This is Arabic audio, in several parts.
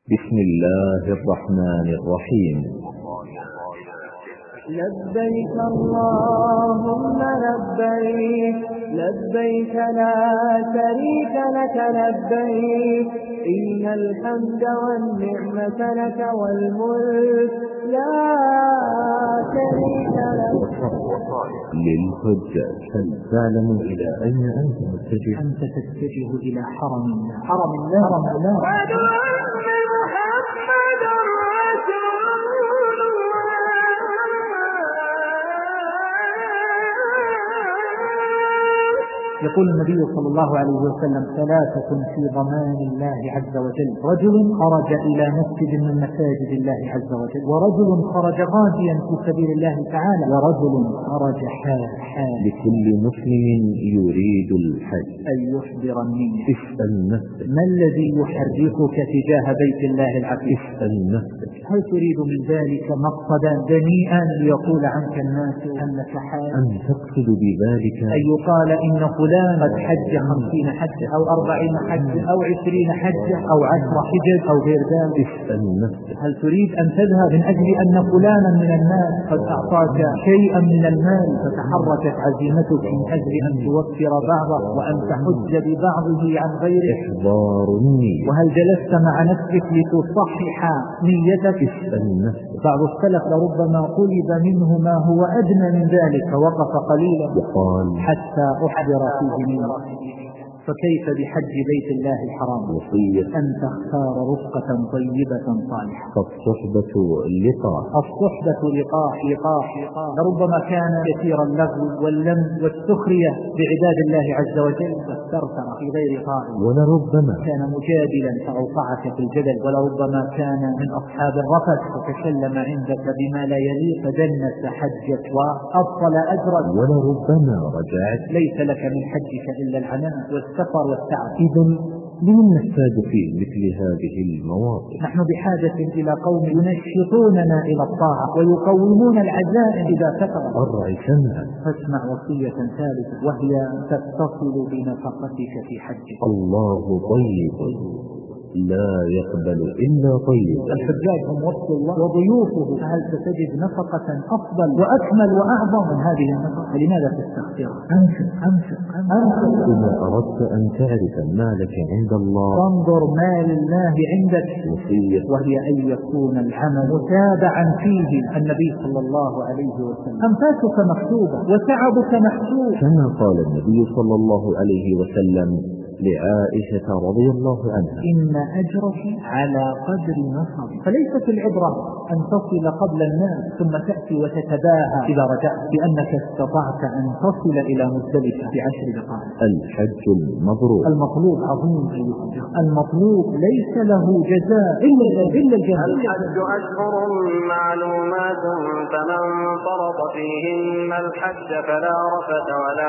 بسم الله الرحمن الرحيم. لبيك اللهم لبيك، لبيك لا شريك لك لبيك، إن الحمد والنعمة لك والملك لا شريك لك. للحجاج: هل تعلم إلى أين أنت متجه؟ أنت تتجه إلى حرم الله، حرم الله، حرم الله. يقول النبي صلى الله عليه وسلم: ثلاثة في ضمان الله عز وجل: رجل خرج إلى مسجد من مساجد الله عز وجل، ورجل خرج غازيا في سبيل الله تعالى، ورجل خرج حاجا. لكل مسلم يريد الحج أن يحضر النية. اسأل نفسك: ما الذي يحركك تجاه بيت الله العتيق؟ اسأل نفسك: هل تريد من ذلك مقصدا دنيئا ليقول عنك الناس أنك حاج؟ أم تقصد بذلك أن يقال إن فلان قد حج 50 حجة أو 40 حجة أو 20 حجة أو 10 حجج أو غير ذلك؟ اسأل نفسك: هل تريد أن تذهب من أجل أن فلانا من الناس قد أعطاك شيئا من المال فتحركت عزيمتك من أجل أن توفر بعضه وأن تحج ببعضه عن غيره؟ إحضار النية. وهل جلست مع نفسك لتصحح نيتك؟ اسأل نفسك: بعض السلف لربما طلب منه ما هو أدنى من ذلك فوقف قليلا وقال: حتى أحضر فيه نية. فكيف بحج بيت الله الحرام؟ وصية أن تختار رفقة طيبة صالحة. فالصحبة لقاح. الصحبة لقاح. لربما كان كثير اللغو واللم والسخرية بعباد الله عز وجل فاسترسل في غير طاعة، ولربما كان مجادلا فأوقعك في الجدل، ولربما كان من أصحاب الرفث فتكلم عندك بما لا يليق فدنس حجك وأبطل أجرك، ولربما رجعت ليس لك من حجك إلا العناء والسفر والتعب. إذن لمن نحتاج في مثل هذه المواقف؟ نحن بحاجة إلى قوم ينشطوننا إلى الطاعة ويقومون العزائم إذا كثرت. أرع سمعا. فاسمع وصية ثالثة وهي تتصل بنفقتك في حجك. الله طيب لا يقبل إلا طيب. الحجاج هم وفد الله وضيوفه، فهل ستجد نفقة أفضل وأكمل وأعظم من هذه النفقة؟ لماذا تستخسرها؟ أنفق. إذا أردت أن تعرف مالك عند الله فانظر مال الله عندك. وصية وهي أن يكون العمل متابعا فيه النبي صلى الله عليه وسلم. أنفاسك مكتوبة وتعبك محسوب، كما قال النبي صلى الله عليه وسلم لعائشة رضي الله عنها: إن أجرك على قدر نصبك. فليست العبرة أن تصل قبل الناس ثم تأتي وتتباهى إذا رجعت بأنك استطعت أن تصل إلى مزدلفة في 10 دقائق. الحج المبرور. المطلوب عظيم، المطلوب ليس له جزاء إلا الجنة. الحج أشهر معلومات، فمن فرض فيهن الحج فلا رفث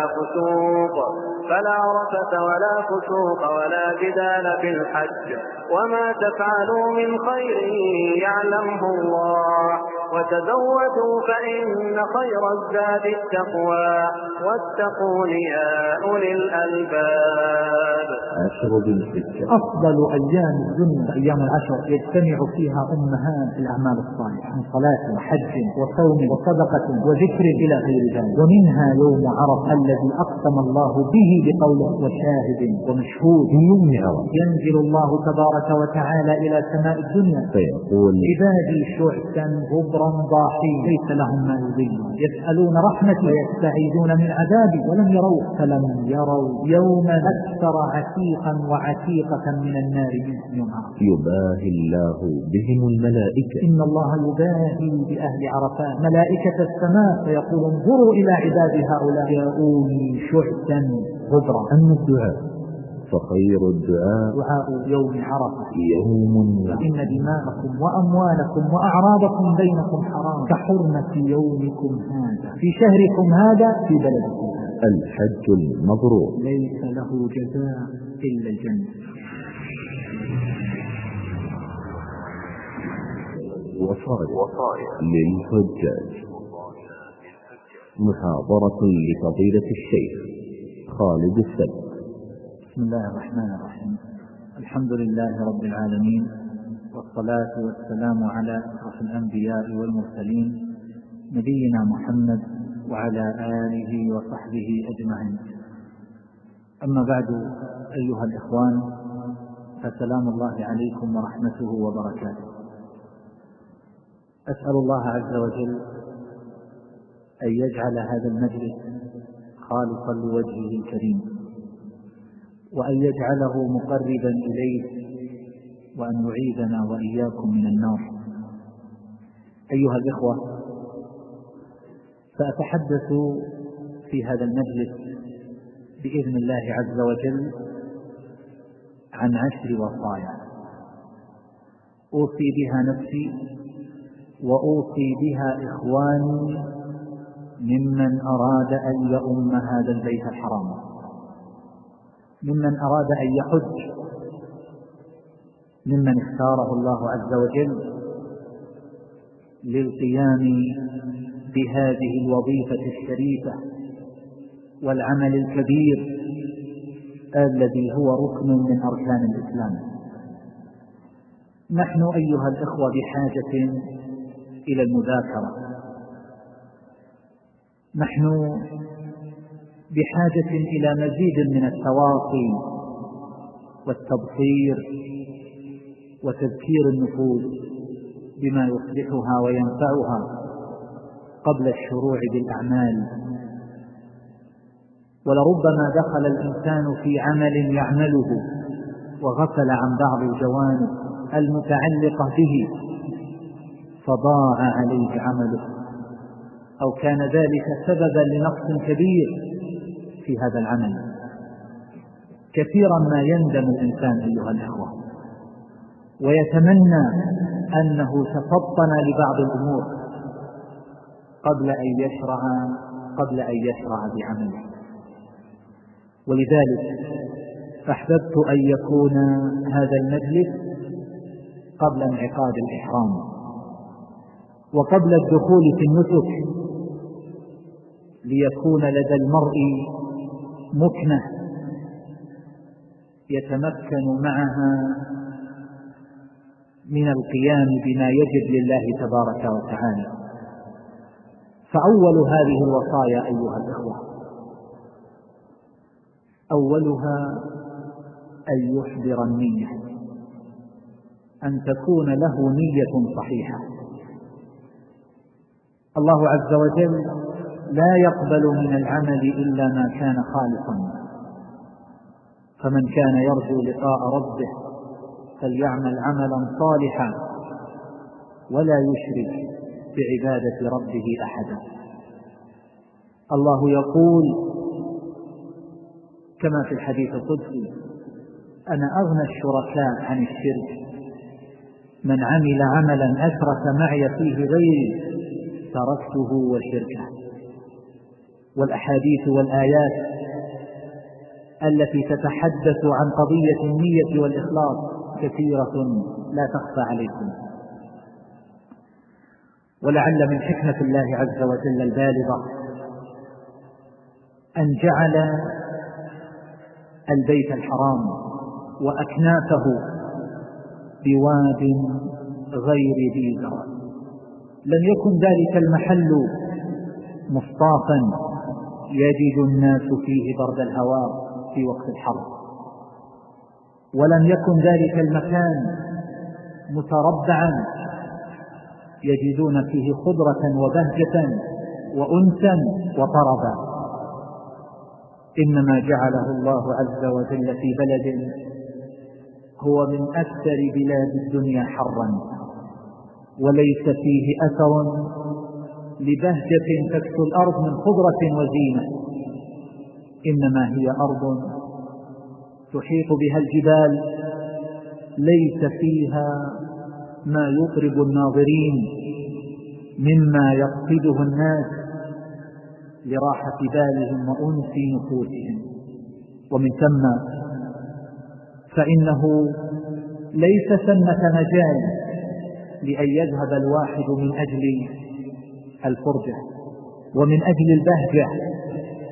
ولا فسوق ولا جدال في الحج، وما تفعلوا من خير يعلمه الله، وتزودوا فإن خير الزاد التقوى، واتقون يا أولي الألباب. عشر ذي الحجة أفضل أيام الدنيا أيام العشر يجتمع فيها أمهات الأعمال الصالحة من صلاة وحج وصوم وصدقة وذكر إلى غير ذلك. ومنها يوم عرفة الذي أقسم الله به بقوله: وشاهد ومشهود. في يوم عرفة ينزل الله تبارك وتعالى إلى سماء الدنيا فيقول: عبادي شعثا غبرا ضاحين ليس لهم ما يضلون، يسألون رحمتي ويستعيذون من عذابي ولم يروا، فلم يروا يوما أكثر عتيقا وعتيقة من النار من يوم عرفة. يباهي الله بهم الملائكة. إن الله يباهي بأهل عرفات ملائكة السماء فيقول: انظروا إلى عبادي هؤلاء جاءوني شعثا غبرا. أما الدعاء فخير الدعاء دعاء يوم عرفة. يوم إن دماءكم وأموالكم وأعراضكم بينكم حرام كحرمة يومكم هذا في شهركم هذا في بلدكم هذا. الحج المبرور ليس له جزاء إلا الجنة. وصايا للحجاج. محاضرة لفضيلة الشيخ خالد السبت. بسم الله الرحمن الرحيم. الحمد لله رب العالمين، والصلاة والسلام على أشرف الأنبياء والمرسلين نبينا محمد وعلى آله وصحبه أجمعين. أما بعد، أيها الإخوان، فسلام الله عليكم ورحمته وبركاته. أسأل الله عز وجل أن يجعل هذا المجلس خالصا لوجهه الكريم، وأن يجعله مقربا إليه، وأن يعيذنا وإياكم من النار. أيها الإخوة، سأتحدث في هذا المجلس بإذن الله عز وجل عن 10 وصايا أوصي بها نفسي وأوصي بها إخواني ممن أراد أن يؤم هذا البيت الحرام، ممن أراد أن يحج، ممن اختاره الله عز وجل للقيام بهذه الوظيفة الشريفة والعمل الكبير الذي هو ركن من أركان الإسلام. نحن أيها الإخوة بحاجة إلى المذاكرة، نحن بحاجة إلى مزيد من التواصي والتبصير وتذكير النفوس بما يصلحها وينفعها قبل الشروع بالأعمال. ولربما دخل الإنسان في عمل يعمله وغفل عن بعض الجوانب المتعلقة به فضاع عليه عمله، أو كان ذلك سببا لنقص كبير في هذا العمل. كثيرا ما يندم الإنسان أيها الأخوة ويتمنى أنه تفطن لبعض الأمور قبل أن يشرع بعمله. ولذلك أحببت أن يكون هذا المجلس قبل انعقاد الإحرام وقبل الدخول في النسك، ليكون لدى المرء مكنة يتمكن معها من القيام بما يجب لله تبارك وتعالى. فأول هذه الوصايا أيها الإخوة، أولها أن يحضر النية، أن تكون له نية صحيحة. الله عز وجل لا يقبل من العمل إلا ما كان خالصا، فمن كان يرجو لقاء ربه فليعمل عملا صالحا ولا يشرك بعبادة ربه أحدا. الله يقول كما في الحديث القدسي: أنا أغنى الشركاء عن الشرك، من عمل عملا أشرك معي فيه غيري تركته وشركه. والأحاديث والآيات التي تتحدث عن قضية النية والإخلاص كثيرة لا تخفى عليكم. ولعل من حكمة الله عز وجل البالغة أن جعل البيت الحرام وأكنافه بواد غير ذي زرع. لم يكن ذلك المحل مصطافا يجد الناس فيه برد الهواء في وقت الحر، ولم يكن ذلك المكان متربعا يجدون فيه خضرة وبهجة وأنسا وطربا، إنما جعله الله عز وجل في بلد هو من أكثر بلاد الدنيا حرا، وليس فيه أثر لبهجة تكسو الأرض من خضرة وزينة، إنما هي أرض تحيط بها الجبال ليس فيها ما يطرب الناظرين مما يقصده الناس لراحة بالهم وأنس نفوسهم. ومن ثم فإنه ليس ثمة مجال لأن يذهب الواحد من أجل الفرجة ومن أجل البهجة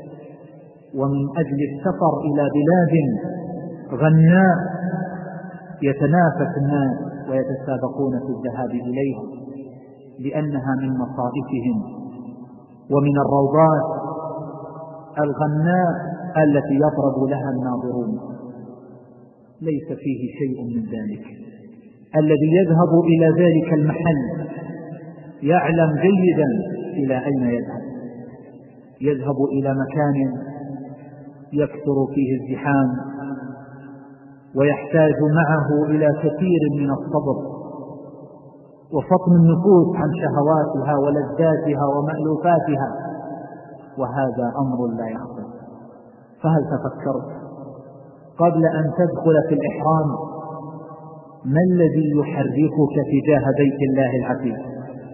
ومن أجل السفر إلى بلاد غناء يتنافس الناس ويتسابقون في الذهاب إليها لأنها من مصائفهم ومن الروضات الغناء التي يطرب لها الناظرون. ليس فيه شيء من ذلك. الذي يذهب إلى ذلك المحل يعلم جيدا إلى أين يذهب. يذهب إلى مكان يكثر فيه الزحام ويحتاج معه إلى كثير من الصبر وفطن النفوس عن شهواتها ولذاتها ومألوفاتها، وهذا أمر لا يخطر. فهل تفكرت قبل أن تدخل في الإحرام ما الذي يحركك تجاه بيت الله العتيق؟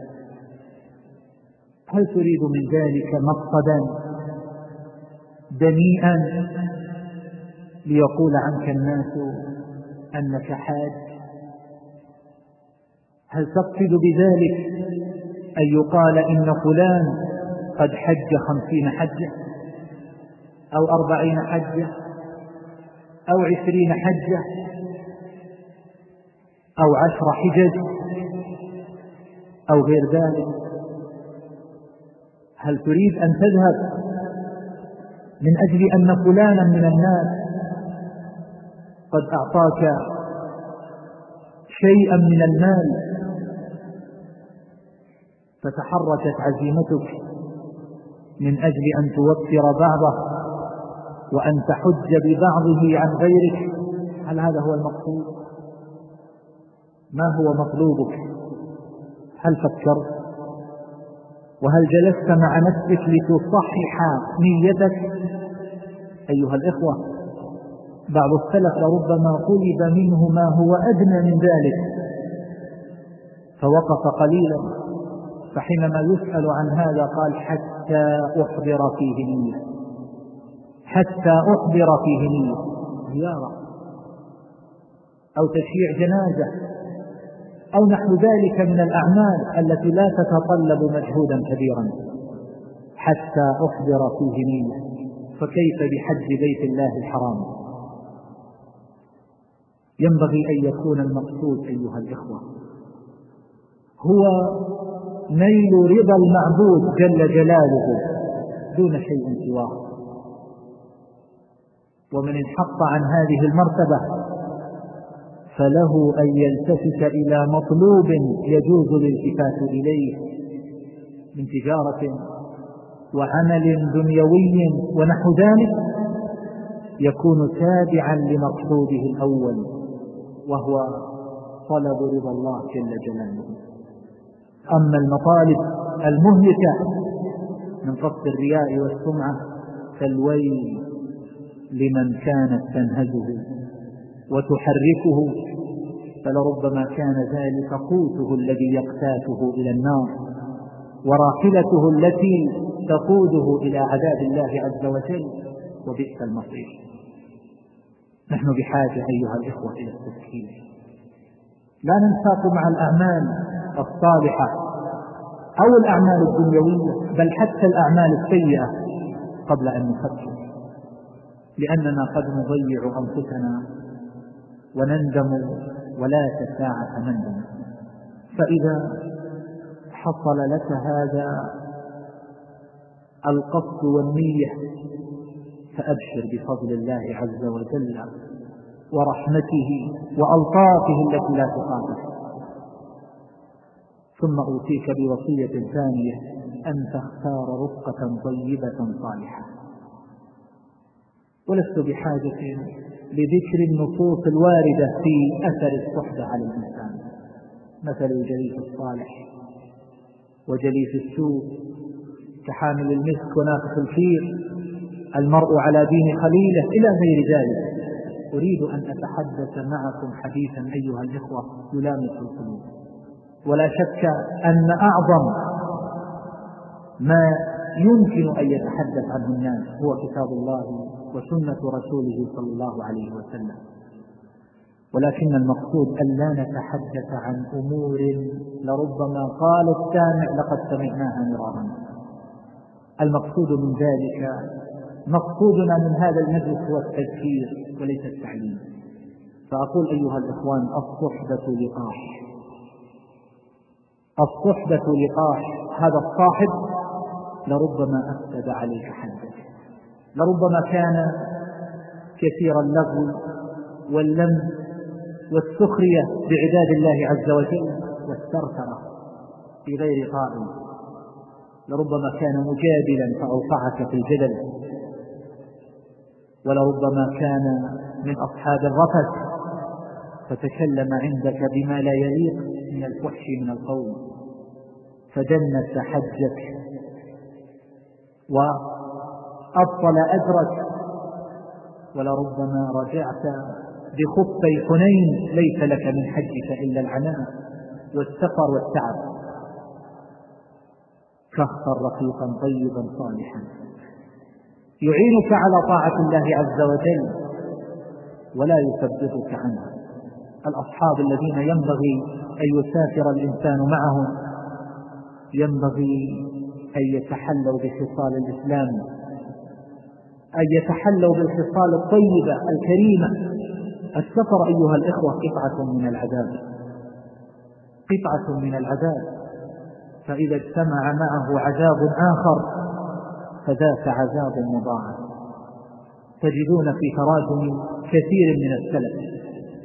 هل تريد من ذلك مقصدا دنيئا ليقول عنك الناس أنك حاج؟ هل تقصد بذلك أن يقال إن فلان قد حج 50 حجة أو 40 حجة أو 20 حجة أو 10 حجج أو غير ذلك؟ هل تريد أن تذهب من أجل أن فلانا من الناس قد أعطاك شيئا من المال فتحركت عزيمتك من أجل أن توفر بعضه وأن تحج ببعضه عن غيرك؟ هل هذا هو المقصود؟ ما هو مطلوبك؟ هل فكرت؟ وهل جلست مع نفسك لتصحح نيتك؟ أيها الإخوة، بعض السلف لربما طلب منه ما هو أدنى من ذلك فوقف قليلا، فحينما يسأل عن هذا قال حتى أحضر فيه نية، حتى أحضر فيه نية، زيارة أو تشييع جنازة أو نحو ذلك من الأعمال التي لا تتطلب مجهودا كبيرا، حتى أحضر فيه نية. فكيف بحج بيت الله الحرام؟ ينبغي أن يكون المقصود أيها الإخوة هو نيل رضا المعبود جل جلاله دون شيء سواه. ومن انحط عن هذه المرتبة فله أن يلتفت إلى مطلوب يجوز الالتفات إليه من تجارة وعمل دنيوي ونحو ذلك يكون تابعا لمقصوده الأول وهو طلب رضا الله جل جلاله. أما المطالب المهلكة من قصد الرياء والسمعة فالويل لمن كانت تنهزه وتحركه، فلربما كان ذلك قوته الذي يقتاته إلى النار وراحلته التي تقوده إلى عذاب الله عز وجل، وبئس المصير. نحن بحاجة أيها الإخوة إلى التفكير، لا ننساق مع الأعمال الصالحة أو الأعمال الدنيوية بل حتى الأعمال السيئة قبل أن نفكر، لأننا قد نضيع أنفسنا ونندم ولا تساعة مندم. فإذا حصل لك هذا القصد والنية فأبشر بفضل الله عز وجل ورحمته وألطافه التي لا تقاطع. ثم أوصيك بوصية ثانية أن تختار رفقة طيبة صالحة. ولست بحاجة لذكر النصوص الواردة في أثر الصحبة على الإنسان، مثل الجليس الصالح وجليس السوء كحامل المسك ونافخ الكير، المرء على دين خليله، إلى غير ذلك. أريد أن أتحدث معكم حديثا أيها الإخوة يلامس القلوب، ولا شك أن أعظم ما يمكن أن يتحدث عنه الناس هو كتاب الله وسنة رسوله صلى الله عليه وسلم، ولكن المقصود أن لا نتحدث عن أمور لربما قال السامع لقد سمعناها مرارا. المقصود من ذلك، مقصودنا من هذا المجلس هو التذكير وليس التعليم. فأقول أيها الإخوان: الصحبة لقاح، الصحبة لقاح. هذا الصاحب لربما أفسد عليك حدك، لربما كان كثير اللغو واللم والسخرية بعباد الله عز وجل والثرثرة في غير طاعة، لربما كان مجادلا فأوقعك في الجدل، ولربما كان من أصحاب الرفث فتكلم عندك بما لا يليق من الفحش من القول فدنس حجك وأبطل أجرك، ولربما رجعت بخفي حنين ليس لك من حجك إلا العناء والسفر والتعب. فاختر رفيقا طيبا صالحا يعينك على طاعة الله عز وجل ولا يثبتك عنها. الأصحاب الذين ينبغي أن يسافر الإنسان معهم ينبغي أن يتحلوا بخصال الإسلام، أن يتحلوا بالخصال الطيبة الكريمة. السفر أيها الإخوة قطعة من العذاب، قطعة من العذاب، فإذا اجتمع معه عذاب آخر فذاك عذاب مضاعف. تجدون في تراجم كثير من السلف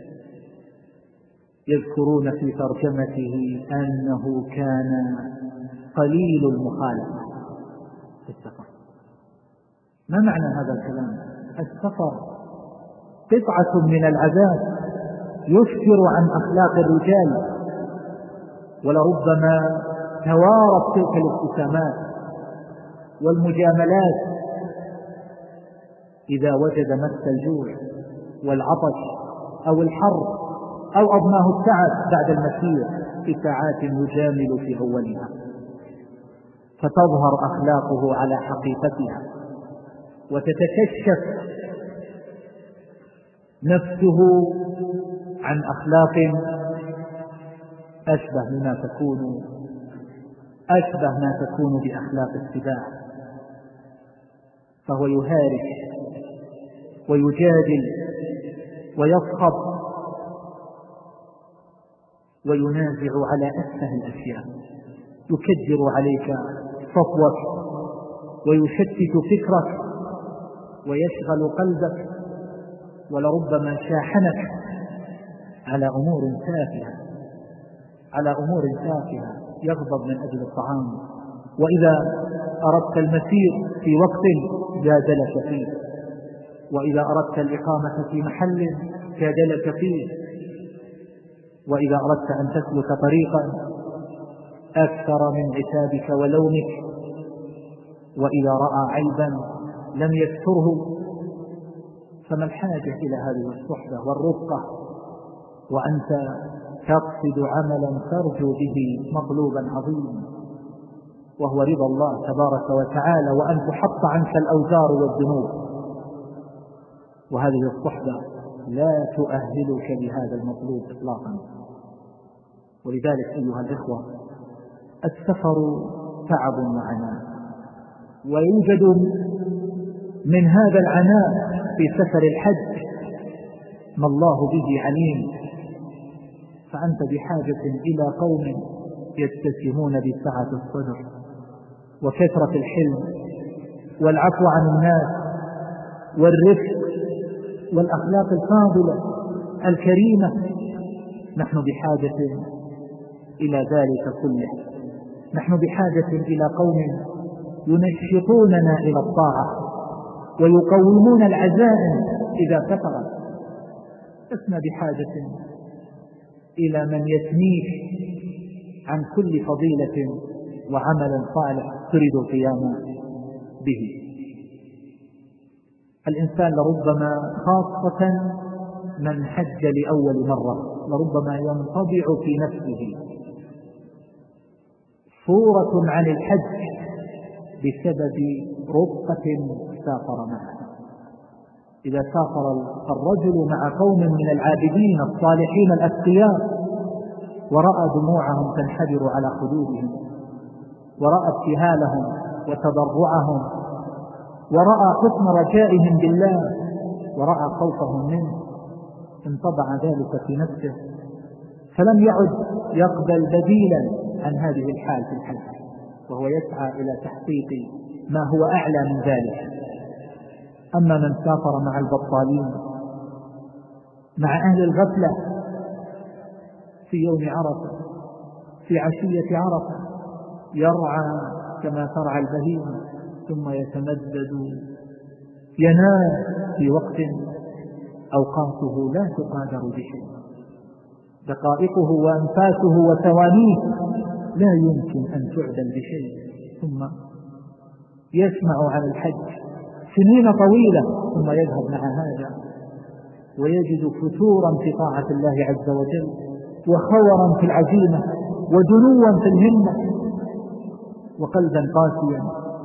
يذكرون في ترجمته أنه كان قليل المخالفة في السفر. ما معنى هذا الكلام؟ السفر قطعة من العذاب يفجر عن أخلاق الرجال، ولربما توارت تلك الابتسامات والمجاملات إذا وجد مس الجوع والعطش أو الحر أو أضناه التعب بعد المسير في ساعات يجامل في أولها، فتظهر أخلاقه على حقيقتها وتتكشف نفسه عن أخلاق أشبه ما تكون بأخلاق السباع، فهو يهارش ويجادل ويصخب وينازع على أسفه الأشياء، يكدر عليك سطوك ويشتت فكرك ويشغل قلبك، ولربما شاحنك على أمور تافهة، يغضب من أجل الطعام، وإذا أردت المسير في وقت جادلك فيه، وإذا أردت الإقامة في محل جادلك فيه، وإذا أردت أن تسلك طريقا أكثر من عتابك ولومك، وإذا رأى عيبا لم يستره. فما الحاجة إلى هذه الصحبة والرفقة وأنت تقصد عملا ترجو به مطلوبا عظيما وهو رضا الله تبارك وتعالى، وأن تحط عنك الأوزار والذنوب؟ وهذه الصحبة لا تؤهلك لهذا المطلوب إطلاقا. ولذلك أيها الإخوة السفر تعب وعناء، ويوجد من هذا العناء في سفر الحج ما الله به عليم، فأنت بحاجة إلى قوم يتسمون بسعة الصدر وكثرة الحلم والعفو عن الناس والرفق والأخلاق الفاضلة الكريمة. نحن بحاجة إلى ذلك كله، نحن بحاجة إلى قوم ينشطوننا إلى الطاعة ويقومون العزائم إذا كثرت. لسنا بحاجة إلى من يثنيك عن كل فضيلة وعمل صالح تريد القيام به. الإنسان لربما خاصة من حج لأول مرة لربما ينطبع في نفسه صورة عن الحج بسبب رفقة سافر معها. إذا سافر الرجل مع قوم من العابدين الصالحين الأتقياء ورأى دموعهم تنحدر على خدودهم، ورأى ابتهالهم وتضرعهم، ورأى حسن رجائهم بالله، ورأى خوفهم منه، انطبع ذلك في نفسه، فلم يعد يقبل بديلا عن هذه الحال في الحج، وهو يسعى إلى تحقيق ما هو أعلى من ذلك. أما من سافر مع البطالين، مع أهل الغفلة، في يوم عرفة، في عشية عرفة، يرعى كما ترعى البهيمة، ثم يتمدد ينام في وقت أوقاته لا تقادر بشيء، دقائقه وأنفاسه وثوانيه لا يمكن أن تعدل بشيء، ثم يسمع عن الحج سنين طويلة، ثم يذهب مع هذا ويجد فتورا في طاعة الله عز وجل، وخورا في العزيمة، ودنوا في الهمة، وقلبا قاسيا،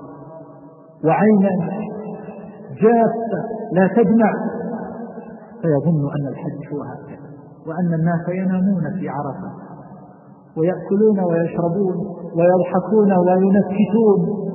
وعينا جافة لا تدمع، فيظن أن الحج هو هكذا، وأن الناس ينامون في عرفة ويأكلون ويشربون ويضحكون وينكتون،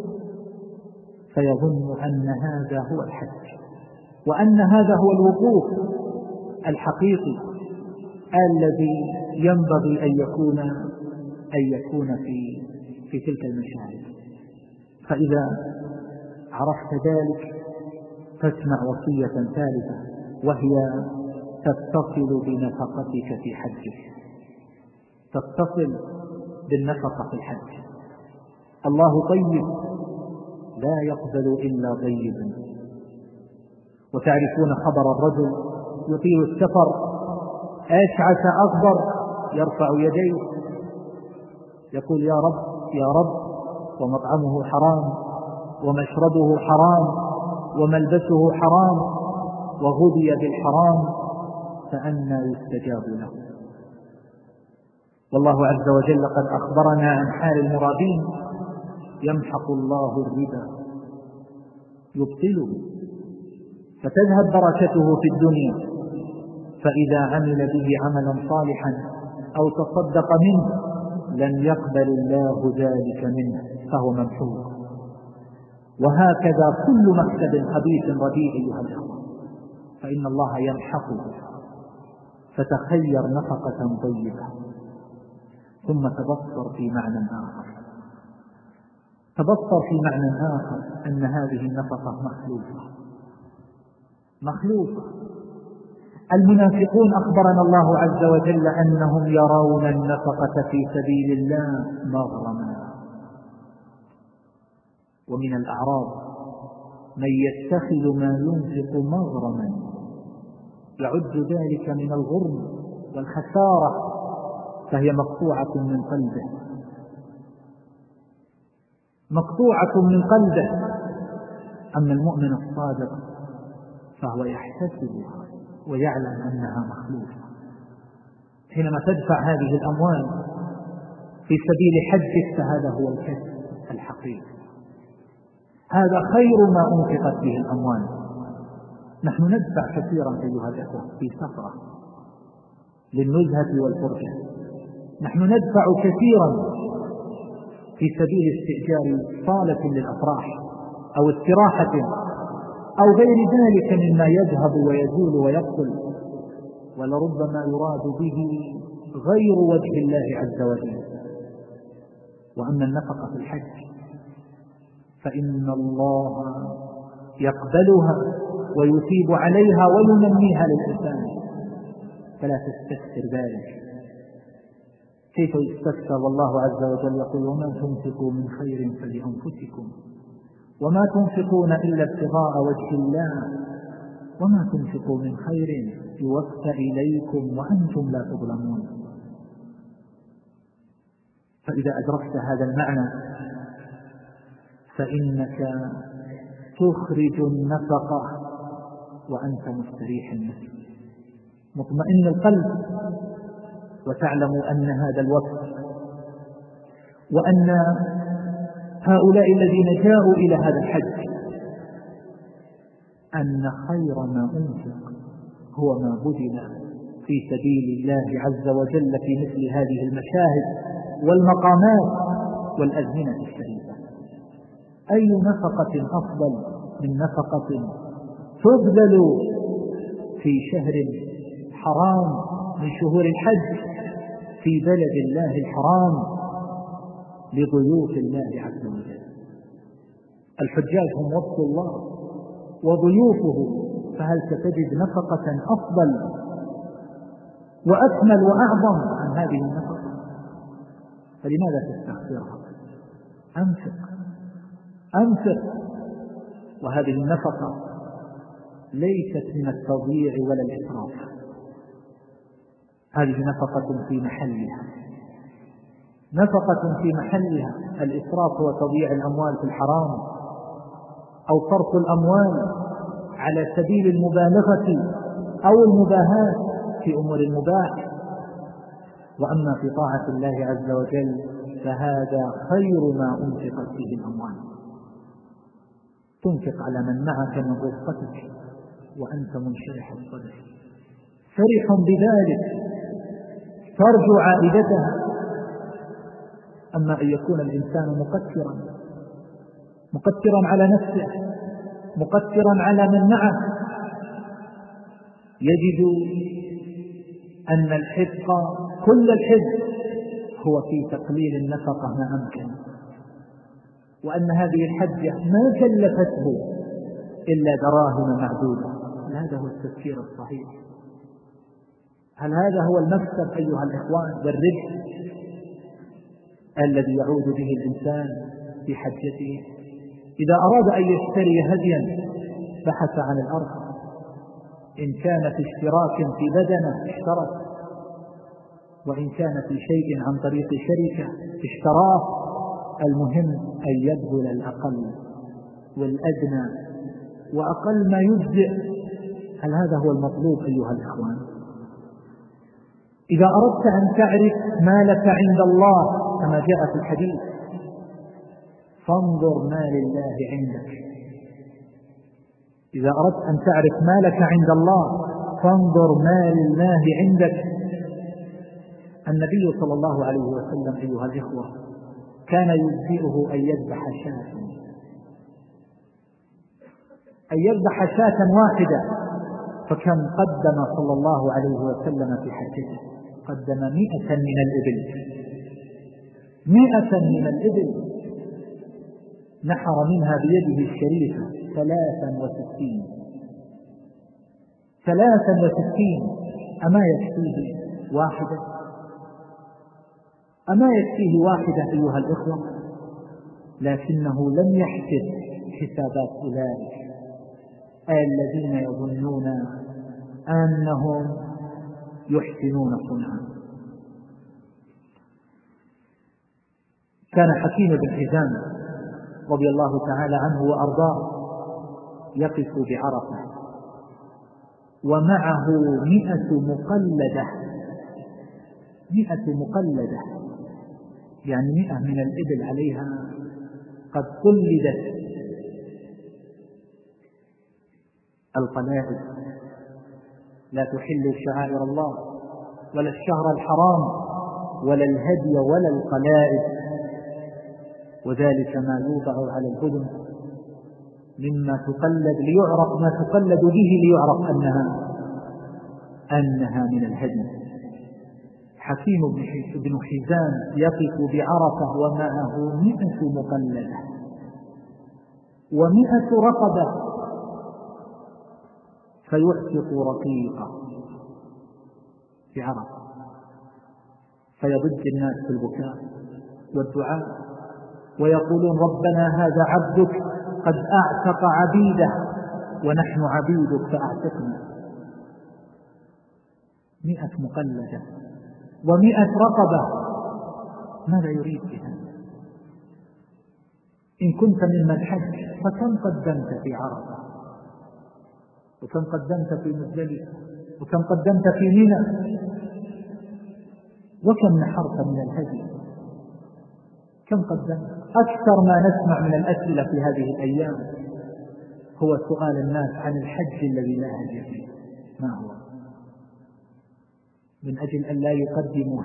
فيظن أن هذا هو الحج، وأن هذا هو الوقوف الحقيقي الذي ينبغي أن يكون في تلك المشاهد. فإذا عرفت ذلك فاسمع وصية ثالثة، وهي تتصل بنفقتك في حجك، تتصل بالنفقة في الحج. الله طيب لا يقبل إلا طيبا. وتعرفون خبر الرجل يطيل السفر أشعث أغبر يرفع يديه يقول يا رب يا رب، ومطعمه حرام ومشربه حرام وملبسه حرام وغذي بالحرام، فأنى يستجاب له؟ والله عز وجل قد أخبرنا عن حال المرابين: يمحق الله الربا يبطله، فتذهب بركته في الدنيا، فإذا عمل به عملا صالحا أو تصدق منه لم يقبل الله ذلك منه، فهو ممحوق. وهكذا كل مكسب خبيث رديء أيها الأخوة، فإن الله يمحقه. فتخير نفقة طيبة، ثم تبصر في معنى آخر، تبصر في معنى آخر أن هذه النفقة مخلوقة. المنافقون أخبرنا الله عز وجل أنهم يرون النفقة في سبيل الله مغرما. ومن الأعراب من يتخذ ما ينفق مغرما، يعد ذلك من الغرم والخسارة، فهي مقطوعة من قلبه، مقطوعة من قلبه. أما المؤمن الصادق فهو يحتسبها ويعلم أنها مخلوقة. حينما تدفع هذه الأموال في سبيل حجك فهذا هو الكسب الحقيقي، هذا خير ما أنفقت به الأموال. نحن ندفع كثيرا أيها الأخوة في سفرة للنزهة والفرجة، نحن ندفع كثيرا في سبيل استئجار صالة للأفراح أو استراحة أو غير ذلك مما يذهب ويزول ويبطل، ولربما يراد به غير وجه الله عز وجل. وأما النفقة في الحج فإن الله يقبلها ويثيب عليها وينميها للإنسان، فلا تستكثر ذلك. كيف يستكثر والله عز وجل يقول: وما تنفقوا من خير فلأنفسكم وما تنفقون إلا ابتغاء وجه الله وما تنفقوا من خير يوفى إليكم وأنتم لا تظلمون. فإذا أدركت هذا المعنى فإنك تخرج النفقة وأنت مستريح النفس مطمئن القلب، وتعلم أن هذا الوقت وأن هؤلاء الذين جاءوا إلى هذا الحج أن خير ما أنفق هو ما بذل في سبيل الله عز وجل في مثل هذه المشاهد والمقامات والأزمنة الشريفة. أي نفقة أفضل من نفقة تبذل في شهر حرام من شهور الحج في بلد الله الحرام لضيوف الله عز وجل. الحجاج هم وفد الله وضيوفه، فهل ستجد نفقة أفضل وأكمل وأعظم عن هذه النفقة؟ فلماذا تستخسرها؟ أنفق. وهذه النفقة ليست من التضييع ولا الإسراف، هذه نفقة في محلها، نفقة في محلها. الإسراف هو تضييع الأموال في الحرام أو صرف الأموال على سبيل المبالغة أو المباهاة في أمور المباح. وأما في طاعة الله عز وجل فهذا خير ما أنفقت فيه الأموال. تنفق على من معك من رفقتك وأنت منشرح الصدر فرح بذلك ترجو عائدتها. أما أن يكون الإنسان مقترا على نفسه، مقترا على من معه، يجد أن الحذق كل الحذق هو في تقليل النفقة ما أمكن، وأن هذه الحجة ما كلفته إلا دراهم معدودة. هذا هو التفكير الصحيح. هل هذا هو المكسب أيها الإخوان والربح الذي يعود به الإنسان في حجته؟ إذا أراد أن يشتري هديا بحث عن الأرخص، إن كان في اشتراك في بدنه اشترك، وإن كان في شيء عن طريق شركة اشتراه. المهم أن يبذل الأقل والأدنى وأقل ما يجزئ. هل هذا هو المطلوب أيها الإخوان؟ إذا أردت أن تعرف ما لك عند الله كما جاء في الحديث فانظر ما لله عندك. إذا أردت أن تعرف ما لك عند الله فانظر ما لله عندك. النبي صلى الله عليه وسلم أيها الإخوة كان يجزئه أن يذبح شاة واحدة، فكم قدم صلى الله عليه وسلم في حجته؟ قدم 100 من الإبل، 100 من الإبل، نحر منها بيده الشريفة 63. أما يكفيه واحدة؟ أما يكفيه واحدة أيها الإخوة؟ لكنه لم يحسب حسابات أولئك الذين يظنون أنهم يحسنون صنعا. كان حكيم بن حزام رضي الله تعالى عنه وأرضاه يقف بعرفة ومعه 100 مقلدة، 100 مقلدة، يعني 100 من الإبل عليها قد قلدت. القلائد لا تحل شعائر الله ولا الشهر الحرام ولا الهدي ولا القلائد، وذلك ما يوضع على البدن مما تقلد ليعرف ما تقلد به، ليعرف أنها من الهدي. حكيم بن حزام يقف بعرفة ومعه 100 مقلدة و100 رقبة، فيعتق رقيقة في عرفة، فيضج الناس في البكاء والدعاء ويقولون ربنا هذا عبدك قد أعتق عبيده ونحن عبيدك فأعتقنا. 100 مقلدة و100 رقبة، ماذا يريد بها؟ إن كنت ممن حج فكم قدمت في عرفة، وكم قدمت في مزدلفة، وكم قدمت في منى، وكم نحرت من الهدي، كم قدمت؟ أكثر ما نسمع من الأسئلة في هذه الأيام هو سؤال الناس عن الحج الذي لا هدي فيه، ما هو؟ من أجل أن لا يقدموا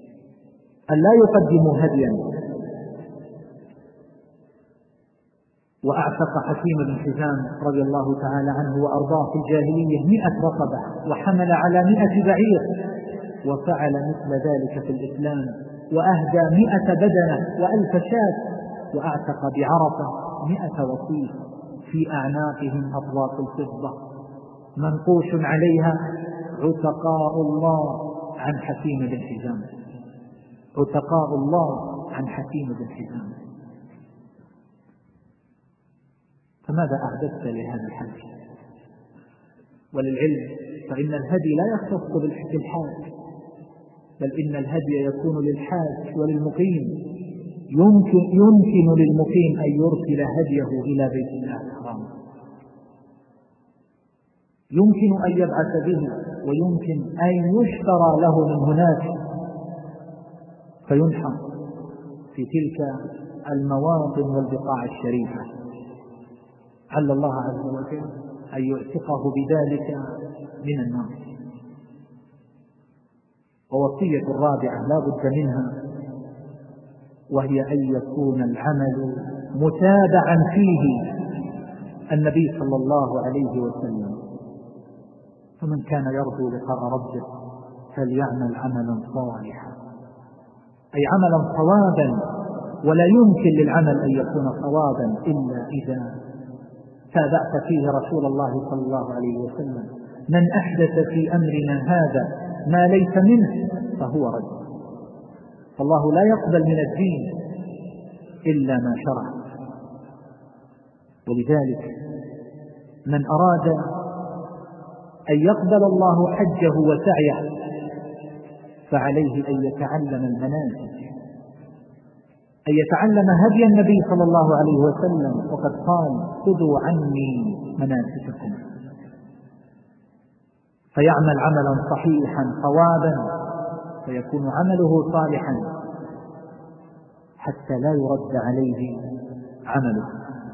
هديا. وأعتق حكيم بن حزام رضي الله تعالى عنه وأرضاه في الجاهلية 100 رقبة، وحمل على 100 بعير، وفعل مثل ذلك في الإسلام، وأهدى 100 بدنة و1000 شاة، وأعتق بعرفة 100 وصيف في أعناقهم أطواق الفضة منقوش عليها عتقاء الله عن حكيم بن حزام، عتقاء الله عن حكيم بن حزام. فماذا أعددت لهذا الحج؟ وللعلم فإن الهدي لا يختص بالحاج، بل إن الهدي يكون للحاج وللمقيم. يمكن للمقيم أن يرسل هديه إلى بيت الله الحرام، يمكن أن يبعث به، ويمكن أن يشترى له من هناك فينحر في تلك المواطن والبقاع الشريفة، عل الله عز وجل أن يعتقه بذلك من النار. ووصية الرابعة لا بد منها، وهي أن يكون العمل متابعا فيه النبي صلى الله عليه وسلم. فمن كان يرجو لقاء ربه فليعمل عملا صالحا، أي عملا صوابا، ولا يمكن للعمل أن يكون صوابا إلا إذا تابعت فيه رسول الله صلى الله عليه وسلم. من أحدث في أمرنا هذا ما ليس منه فهو رد. فالله لا يقبل من الدين إلا ما شرع. ولذلك من أراد أن يقبل الله حجه وسعيه فعليه أن يتعلم المناسك، أن يتعلم هدي النبي صلى الله عليه وسلم، وقد قال خذوا عني مناسككم، فيعمل عملا صحيحا صوابا، فيكون عمله صالحا حتى لا يرد عليه عمله.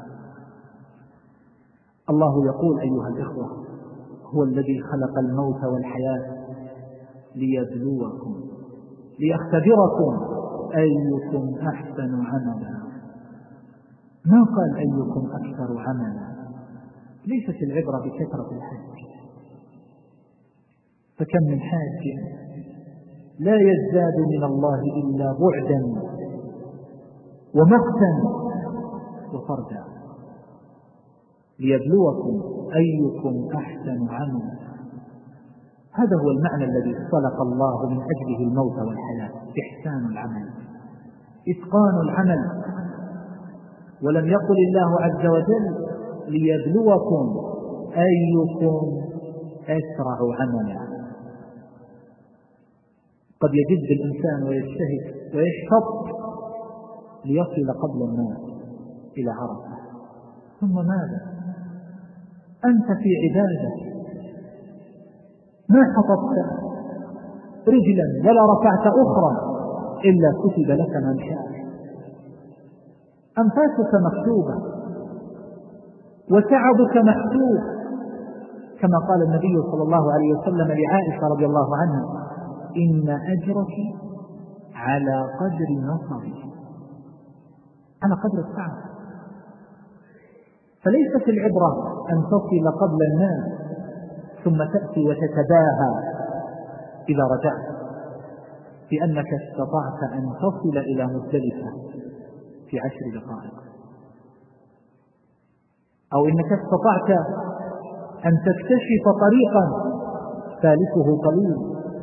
الله يقول أيها الإخوة: هو الذي خلق الموت والحياة ليبلوكم ليختبركم أيكم أحسن عملا. ما قال أيكم أكثر عملا. ليست العبرة بكثرة الحج، فكم من حاج لا يزداد من الله إلا بعدا ومقتا وفردا. ليبلوكم أيكم أحسن عملا، هذا هو المعنى الذي خلق الله من أجله الموت والحياة، إحسان العمل، إتقان العمل. ولم يقل الله عز وجل ليبلوكم أيكم أسرع عملا. قد يجد الإنسان ويجتهد ويشتط ليصل قبل الناس إلى عرفة، ثم ماذا؟ أنت في عبادة ما حطبت رجلا ولا رفعت أخرى إلا كتب لك من شاء. أنفاسك مكتوبة وتعبك محسوب، كما قال النبي صلى الله عليه وسلم لعائشة رضي الله عنها: إن أجرك على قدر نصرك، على قدر الساعة. فليست العبرة أن تصل قبل الناس ثم تأتي وتتباهى إذا رجعت بأنك استطعت أن تصل إلى مزدلفة في 10 دقائق، أو إنك استطعت أن تكتشف طريقا ثالثه قليل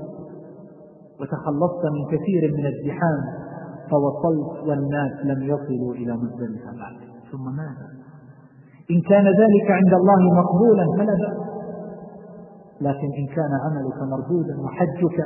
وتخلصت من كثير من الزحام فوصلت والناس لم يصلوا إلى مزدلفة بعد. ثم ماذا؟ إن كان ذلك عند الله مقبولا فلا بأس، لكن إن كان عملك مردودا وحجك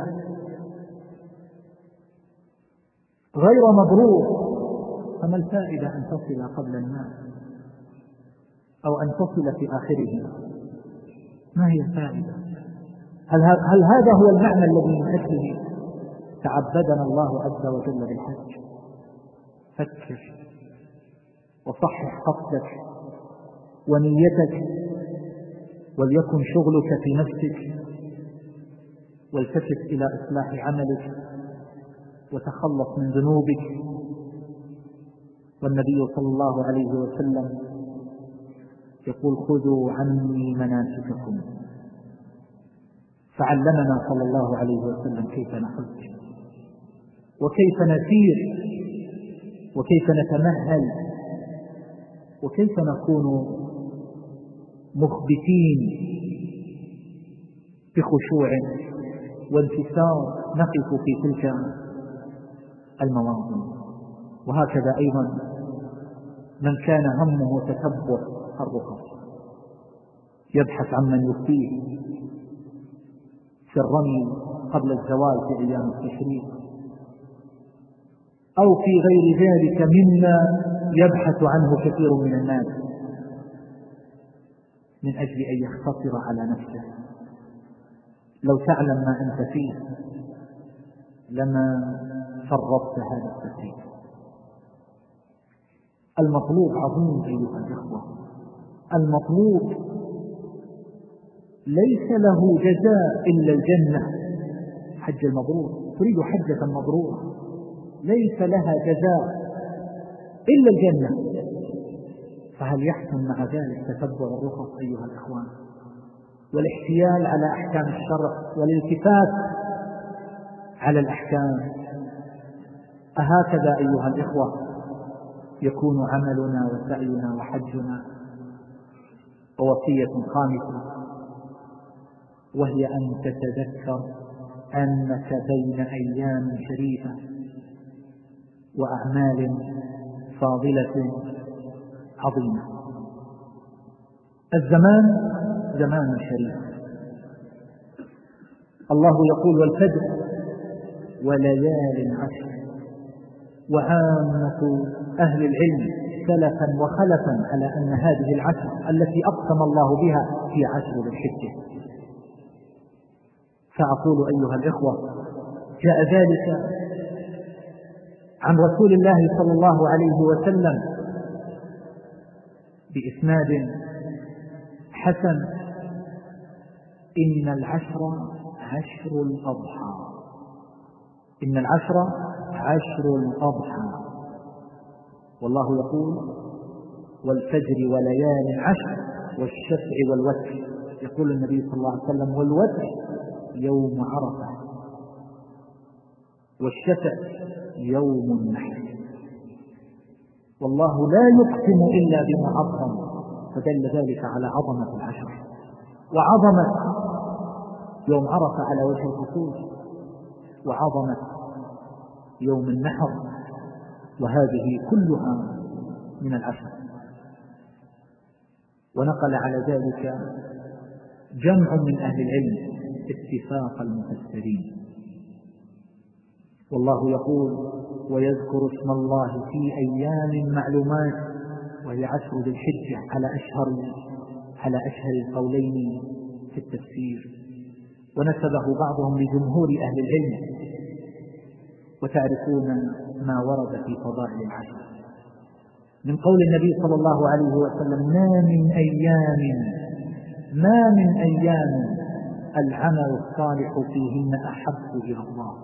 غير مبرور فما الفائدة أن تصل قبل الناس أو أن تصل في آخره؟ ما هي الفائدة؟ هل هذا هو المعنى الذي من أجله تعبدنا الله عز وجل بالحج؟ فكر وصحح قصدك ونيتك، وليكن شغلك في نفسك، والتفت إلى إصلاح عملك وتخلص من ذنوبك. والنبي صلى الله عليه وسلم يقول خذوا عني مناسككم، فعلمنا صلى الله عليه وسلم كيف نحج وكيف نسير وكيف نتمهل وكيف نكون مخبتين بخشوع وانكسار نقف في تلك المواطن. وهكذا أيضا من كان همه تتبع الرخص يبحث عمن يفتيه في الرمي قبل الزوال في أيام التشريق أو في غير ذلك مما يبحث عنه كثير من الناس من أجل أن يختصر على نفسه. لو تعلم ما أنت فيه لما فرطت هذا التفريط. المطلوب عظيم أيها الإخوة، المطلوب ليس له جزاء إلا الجنة. حج المبرور، تريد حجة مبرورة ليس لها جزاء إلا الجنة، فهل يحسن مع ذلك تتبع الرخص أيها الإخوان والاحتيال على أحكام الشرع والالتفات على الأحكام؟ أهكذا أيها الإخوة يكون عملنا وسعينا وحجنا؟ ووصية خامسة وهي أن تتذكر أنك بين أيام شريفة وأعمال فاضلة عظيمة. الزمان زمان شريف، الله يقول والفجر وليال عشر، وعامة أهل العلم سلفا وخلفا على أن هذه العشر التي أقسم الله بها في عشر ذي الحجة. فأقول أيها الإخوة جاء ذلك عن رسول الله صلى الله عليه وسلم بإسناد حسن: إن العشر عشر الأضحى، إن العشر عشر الأضحى، والله يقول والفجر وليال عشر والشفع والوتر. يقول النبي صلى الله عليه وسلم والوتر يوم عرفة والشفع يوم النحر. والله لا يقسم إلا بمعظم، فدل ذلك على عظمة العشر وعظمة يوم عرفة على وجه الخصوص وعظمة يوم النحر، وهذه كلها من العشر. ونقل على ذلك جمع من أهل العلم اتفاق المفسرين. والله يقول ويذكر اسم الله في أيام معلومات، وهي عشر ذي الحجة على أشهر القولين في التفسير، ونسبه بعضهم لجمهور أهل العلم. وتعرفون ما ورد في فضائل العشر من قول النبي صلى الله عليه وسلم ما من أيام العمل الصالح فيهن أحب إلى الله.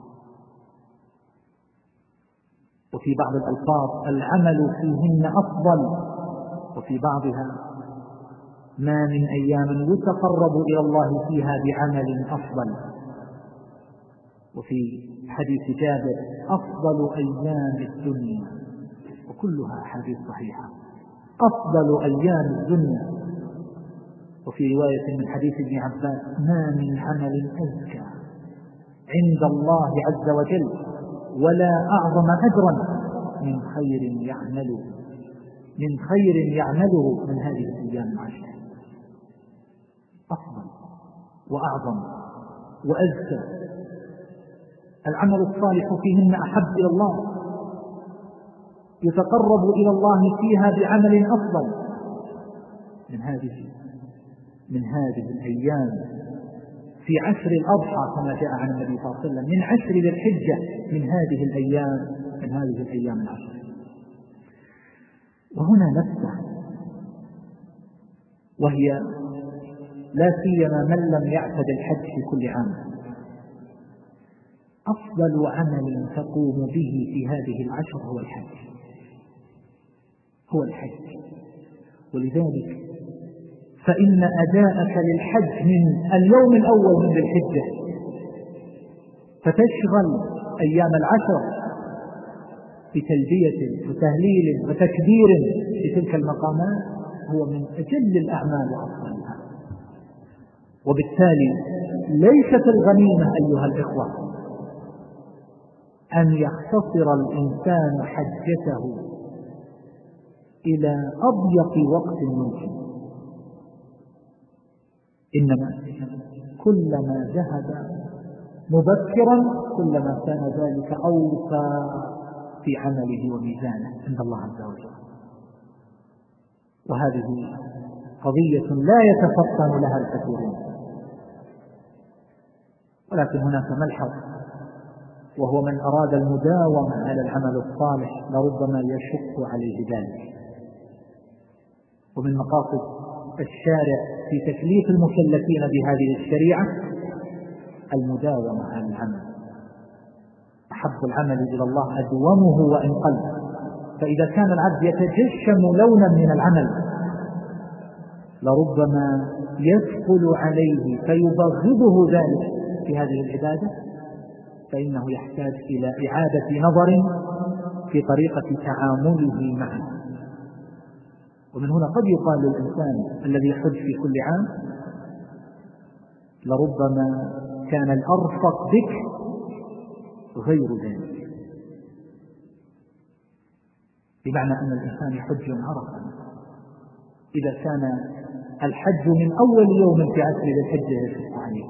وفي بعض الألفاظ العمل فيهن أفضل، وفي بعضها ما من أيام يتقرب إلى الله فيها بعمل أفضل. وفي حديث جابر أفضل أيام الدنيا، وكلها أحاديث صحيحة، أفضل أيام الدنيا. وفي رواية من حديث ابن عباس ما من عمل أزكى عند الله عز وجل ولا أعظم أجرا من خير يعمله من هذه الأيام العشر. أفضل وأعظم وأزكى، العمل الصالح فيهن أحب إلى الله، يتقرب إلى الله فيها بعمل أفضل من هذه الأيام في عشر الأضحى كما جاء عن النبي صلى الله عليه وسلم، من عشر ذي الحجة من هذه الأيام العشر. وهنا نفسه، وهي لا سيما من لم يعتد الحج في كل عام، أفضل عمل تقوم به في هذه العشر هو الحج. ولذلك فإن أداءك للحج من اليوم الأول من ذي الحجة فتشغل أيام العشر بتلبية وتهليل وتكبير في تلك المقامات هو من أجل الأعمال وأفضلها. وبالتالي ليست الغنيمة أيها الإخوة أن يختصر الإنسان حجته إلى أضيق وقت ممكن، إنما كلما ذهب مبكرا كلما كان ذلك أوفى في عمله وميزانه عند الله عز وجل. وهذه قضية لا يتفطن لها الكثيرون. ولكن هناك ملحظ، وهو من أراد المداومة على العمل الصالح لربما يشق عليه ذلك. ومن مقاصد الشارع في تكليف المكلفين بهذه الشريعة المداومة على العمل. أحب العمل إلى الله أدومه وإن قل. فإذا كان العبد يتجشم لونا من العمل لربما يثقل عليه فيبغضه ذلك في هذه العبادة، فإنه يحتاج إلى إعادة نظر في طريقة تعامله معه. ومن هنا قد يقال للإنسان الذي يحج في كل عام لربما كان الأرفق بك غير ذلك، بمعنى أن الإنسان يحج يوم عرفة إذا كان الحج من أول يوم في عشر ذي الحجة يشق عليه.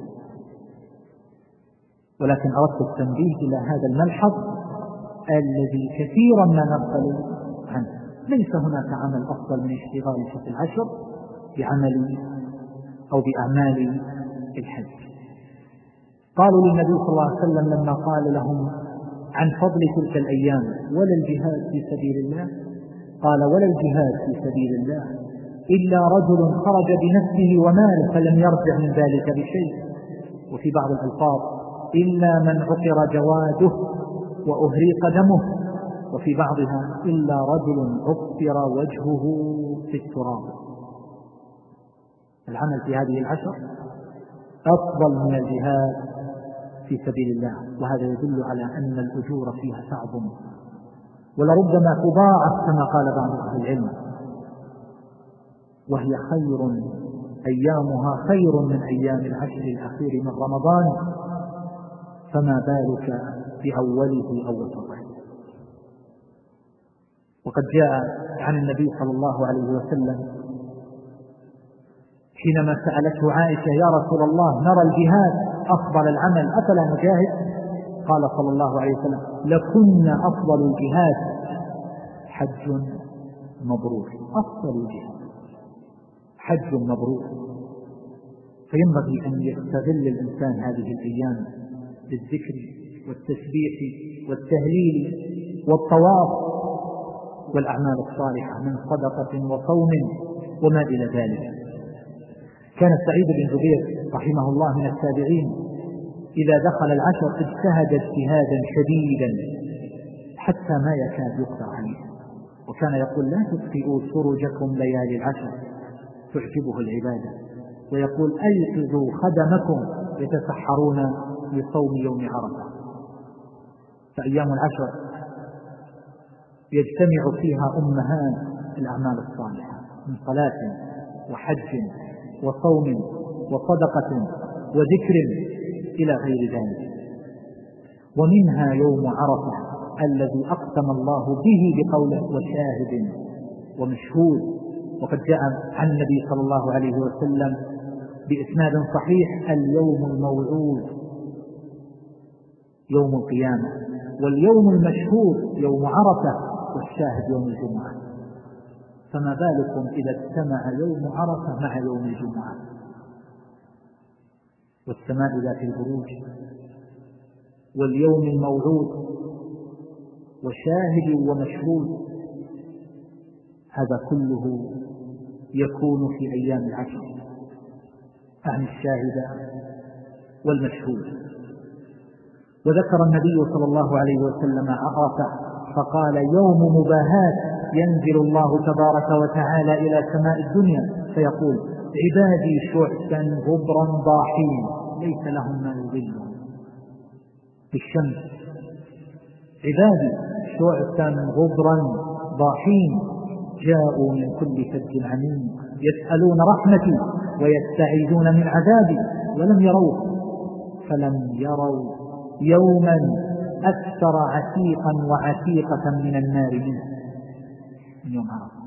ولكن أردت التنبيه إلى هذا الملحظ الذي كثيرا ما نغفل عنه. ليس هناك عمل أفضل من اشتغال في العشر بعمل أو بأعمال الحج. قالوا للنبي صلى الله عليه وسلم لما قال لهم عن فضل تلك الأيام ولا الجهاد في سبيل الله، قال ولا الجهاد في سبيل الله إلا رجل خرج بنفسه وماله فلم يرجع من ذلك بشيء. وفي بعض الألفاظ إلا من عقر جواده وأهريق دمه، وفي بعضها إلا رجل عقر وجهه في التراب. العمل في هذه العشر أفضل من الجهاد في سبيل الله، وهذا يدل على أن الأجور فيها تعظم ولربما تضاعف كما قال بعض أهل العلم، وهي خير أيامها خير من أيام العشر الأخير من رمضان، فما بالك بأوله أو وسطه. وقد جاء عن النبي صلى الله عليه وسلم حينما سألته عائشة يا رسول الله نرى الجهاد أفضل العمل أفلا نجاهد؟ قال صلى الله عليه وسلم لكن أفضل الجهاد حج مبرور. أفضل الجهاد حج مبرور. فينبغي أن يستغل الإنسان هذه الأيام بالذكر والتسبيح والتهليل والطواف والأعمال الصالحة من صدقة وصوم وما إلى ذلك. كان سعيد بن جبير رحمه الله من التابعين إذا دخل العشر اجتهد اجتهادا شديدا حتى ما يكاد يقدر عليه، وكان يقول لا تطفئوا سرجكم ليالي العشر تعجبه العبادة، ويقول أيقظوا خدمكم يتسحرون لصوم يوم عرفة. فأيام العشر يجتمع فيها أمهات الأعمال الصالحة من صلاة وحج وصوم وصدقة وذكر إلى غير ذلك. ومنها يوم عرفة الذي أقسم الله به بقوله وشاهد ومشهود. وقد جاء عن النبي صلى الله عليه وسلم بإسناد صحيح اليوم الموعود يوم القيامة، واليوم المشهود يوم عرفة، والشاهد يوم الجمعة. فما بالكم إذا اجتمع يوم عرفة مع يوم الجمعة والسماء ذات البروج واليوم الموعود وشاهد ومشهود. هذا كله يكون في أيام العشر عن الشاهد والمشهود. وذكر النبي صلى الله عليه وسلم عرفة فقال يوم مباهات ينزل الله تبارك وتعالى إلى سماء الدنيا فيقول عبادي شعثا غبرا ضاحين ليس لهم ما يضلهم بالشمس. عبادي شعثا غبرا ضاحين جاءوا من كل فج عميق يسألون رحمتي ويستعيذون من عذابي ولم يروه، فلم يروا يوما أكثر عتيقا وعتيقة من النار منه من يوم عرفة.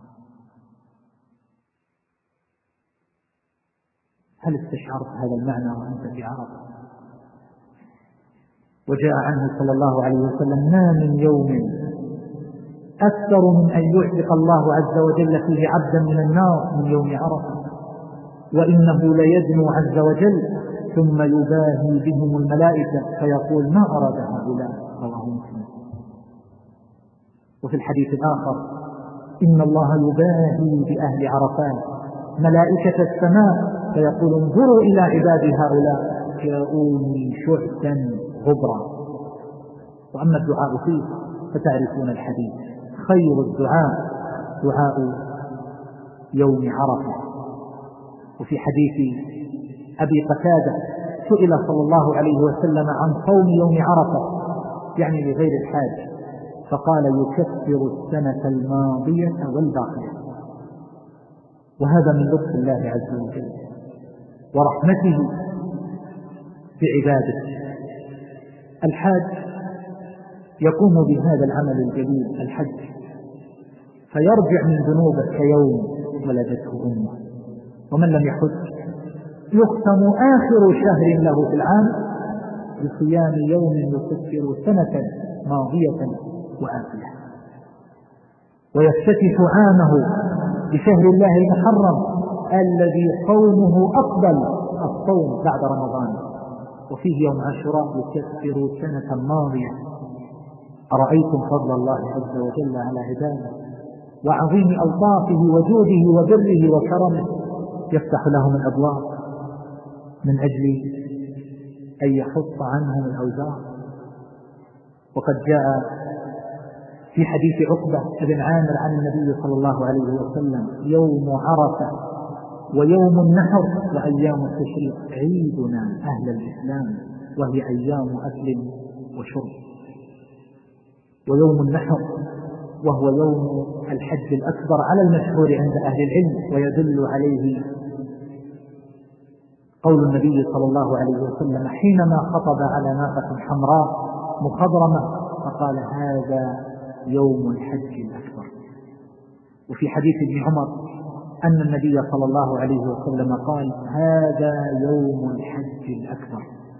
هل استشعرت هذا المعنى وأنت في عرفة؟ وجاء عنه صلى الله عليه وسلم ما من يوم أكثر من أن يعتق الله عز وجل فيه عبدا من النار من يوم عرفة، وإنه ليدنو عز وجل ثم يباهي بهم الملائكة فيقول ما أراد هؤلاء، رواه مسلم. وفي الحديث الآخر إن الله يباهي بأهل عرفات ملائكة السماء فيقول انظروا إلى عبادي هؤلاء جاءوني شعثا غبرا. وأما الدعاء فيه فتعرفون الحديث خير الدعاء دعاء يوم عرفة. وفي حديث أبي قتادة سئل صلى الله عليه وسلم عن صوم يوم عرفة يعني لغير الحاج، فقال يكفر السنة الماضية والباقية. وهذا من لطف الله عز وجل ورحمته بعباده. الحاج يقوم بهذا العمل الجليل الحج فيرجع من ذنوبه كيوم ولدته أمه. ومن لم يحج يختم آخر شهر له في العام بصيام يوم يكفر سنة ماضية وآتية، ويفتتح عامه بشهر الله المحرم الذي صومه أفضل الصوم بعد رمضان، وفيه يوم عاشوراء يكفر سنة ماضية. أرأيتم فضل الله عز وجل على عباده وعظيم ألطافه وجوده وبره وكرمه، يفتح لهم الأبواب من أجل أن يحط عنهم الأوزار. وقد جاء في حديث عقبة بن عامر عن النبي صلى الله عليه وسلم يوم عرفة ويوم النحر وأيام التشريق عيدنا أهل الإسلام وهي أيام أكل وشرب. ويوم النحر وهو يوم الحج الأكبر على المشهور عند أهل العلم، ويدل عليه قول النبي صلى الله عليه وسلم حينما خطب على ناقة حمراء مخضرمة فقال هذا يوم الحج الأكبر. وفي حديث ابن عمر أن النبي صلى الله عليه وسلم قال هذا يوم الحج الأكبر.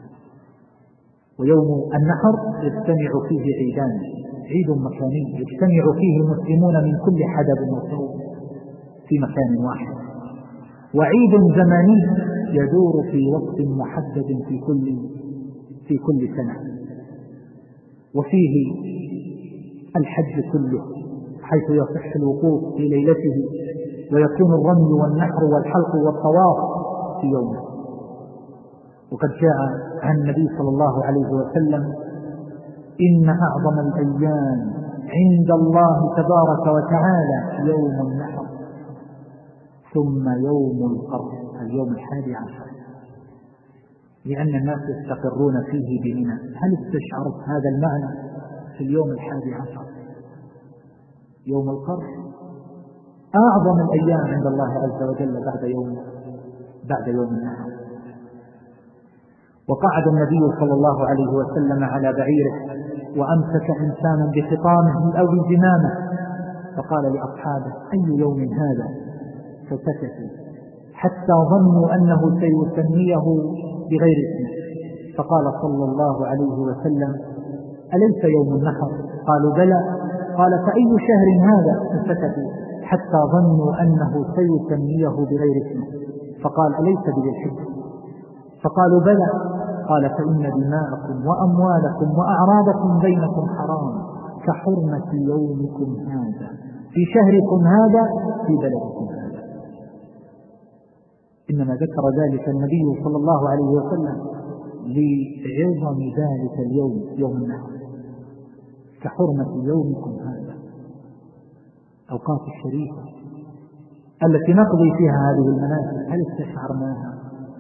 ويوم النحر يجتمع فيه عيدان، عيد مكاني يجتمع فيه المسلمون من كل حدب وصوب في مكان واحد، وعيد زماني يدور في وقت محدد في كل سنة، وفيه الحج كله حيث يصح الوقوف في ليلته ويكون الرمي والنحر والحلق والطواف في يومه. وقد جاء عن النبي صلى الله عليه وسلم إن أعظم الأيام عند الله تبارك وتعالى يوم النحر ثم يوم القرن اليوم 11، لأن الناس يستقرون فيه بمنى. هل استشعرت هذا المعنى في اليوم 11 يوم القرن؟ أعظم الأيام عند الله عز وجل بعد يوم النحر. وقعد النبي صلى الله عليه وسلم على بعيره وأمسك إنسان بخطامه أو بزمامه فقال لأصحابه أي يوم هذا؟ فسكتوا حتى ظنوا أنه سيسميه بغير اسمه، فقال صلى الله عليه وسلم أليس يوم النحر؟ قالوا بلى. قال فأي شهر هذا؟ فسكتوا حتى ظنوا أنه سيسميه بغير اسمه، فقال أليس بذي الحجة؟ فقالوا بلى. قال فإن دماءكم وأموالكم وأعراضكم بينكم حرام كحرمة يومكم هذا في شهركم هذا في بلدكم هذا. إنما ذكر ذلك النبي صلى الله عليه وسلم لعظم ذلك اليوم يوم النحر كحرمة يومكم هذا. أوقات الشريفة التي نقضي فيها هذه المناسك هل استشعرناها؟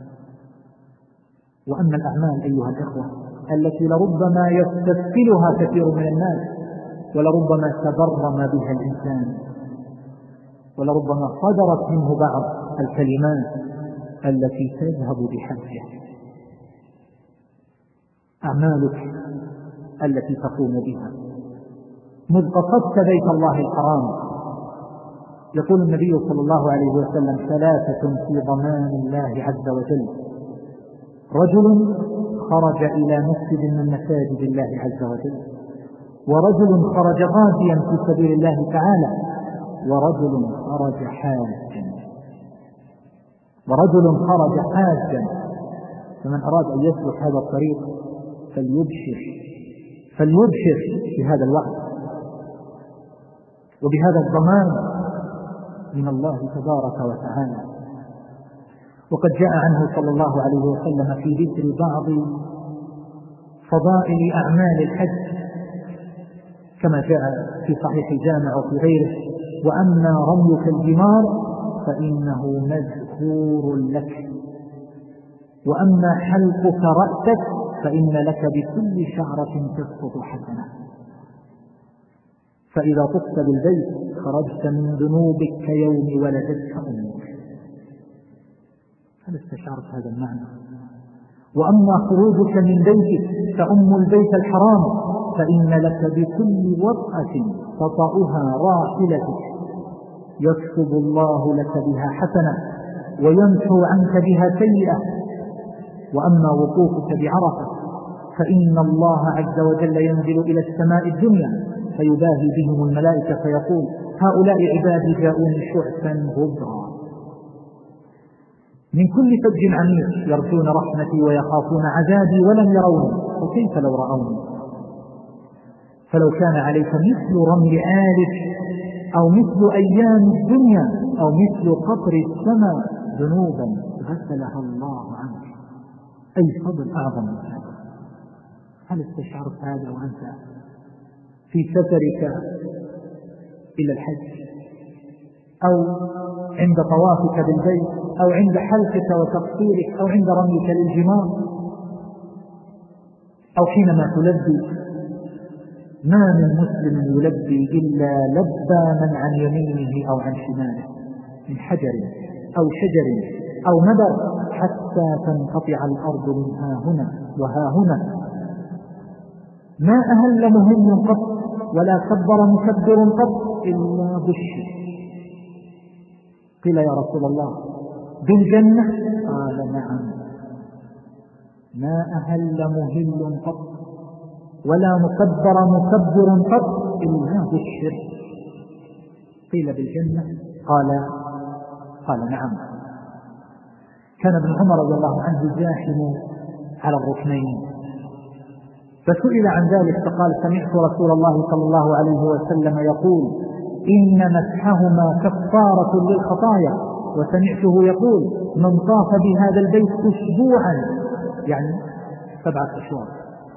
وأما الأعمال أيها الإخوة التي لربما يستثقلها كثير من الناس، ولربما تبرم بها الإنسان، ولربما صدرت منه بعض الكلمات التي تذهب بحجه، أعمالك التي تقوم بها مذ قصدت بيت الله الحرام. يقول النبي صلى الله عليه وسلم: ثلاثة في ضمان الله عز وجل: رجل خرج إلى مسجد من مساجد الله عز وجل، ورجل خرج غازيا في سبيل الله تعالى، ورجل خرج حاجا. فمن أراد أن يسلك هذا الطريق فليبشر بهذا الوعد وبهذا الضمان من الله تبارك وتعالى. وقد جاء عنه صلى الله عليه وسلم في ذكر بعض فضائل أعمال الحج كما جاء في صحيح الجامع وفي غيره: وأما رميك الجمار فإنه مذكور لك، وأما حلقك رأسك فإن لك بكل شعرة تسقط حسنة، فإذا طفت بالبيت خرجت من ذنوبك كيوم ولدتك أمك. هل استشعرت هذا المعنى؟ وأما خروجك من بيتك فأم البيت الحرام فإن لك بكل وطأة تطأها راحلتك يكتب الله لك بها حسنة ويمحو عنك بها سيئة. وأما وقوفك بعرفة فإن الله عز وجل ينزل إلى السماء الدنيا فيباهي بهم الملائكة فيقول: هؤلاء عبادي جاءوني شعثا غبرا من كل فج عميق يرجون رحمتي ويخافون عذابي ولم يروني، وكيف لو رأوني؟ فلو كان عليك مثل رمل آلف أو مثل أيام الدنيا أو مثل قطر السماء ذنوبا غسلها الله عنك، أي فضل أعظم من هذا. هل استشعرت هذا وأنت في سفرك إلى الحج أو عند طوافك بالبيت أو عند حلقك وتقصيرك أو عند رميك للجمار أو حينما تلبي؟ ما من مسلم يلبي إلا لبى من عن يمينه أو عن شماله من حجر أو شجر أو مدر حتى تنقطع الأرض من ها هنا وها هنا. ما أهل مهل قط ولا كبر مكبر قط إلا بشر. قيل: يا رسول الله بالجنة؟ قال: نعم. ما أهل مهل قط ولا مكبر مكبر قط إلا بشر. قيل: بالجنة؟ قال: نعم. كان ابن عمر رضي الله عنه زاحم على الركنين فسئل عن ذلك فقال: سمعت رسول الله صلى الله عليه وسلم يقول: إن مسحهما كفارة للخطايا، وسمعته يقول: من طاف بهذا البيت أسبوعا، يعني 7 أشهر،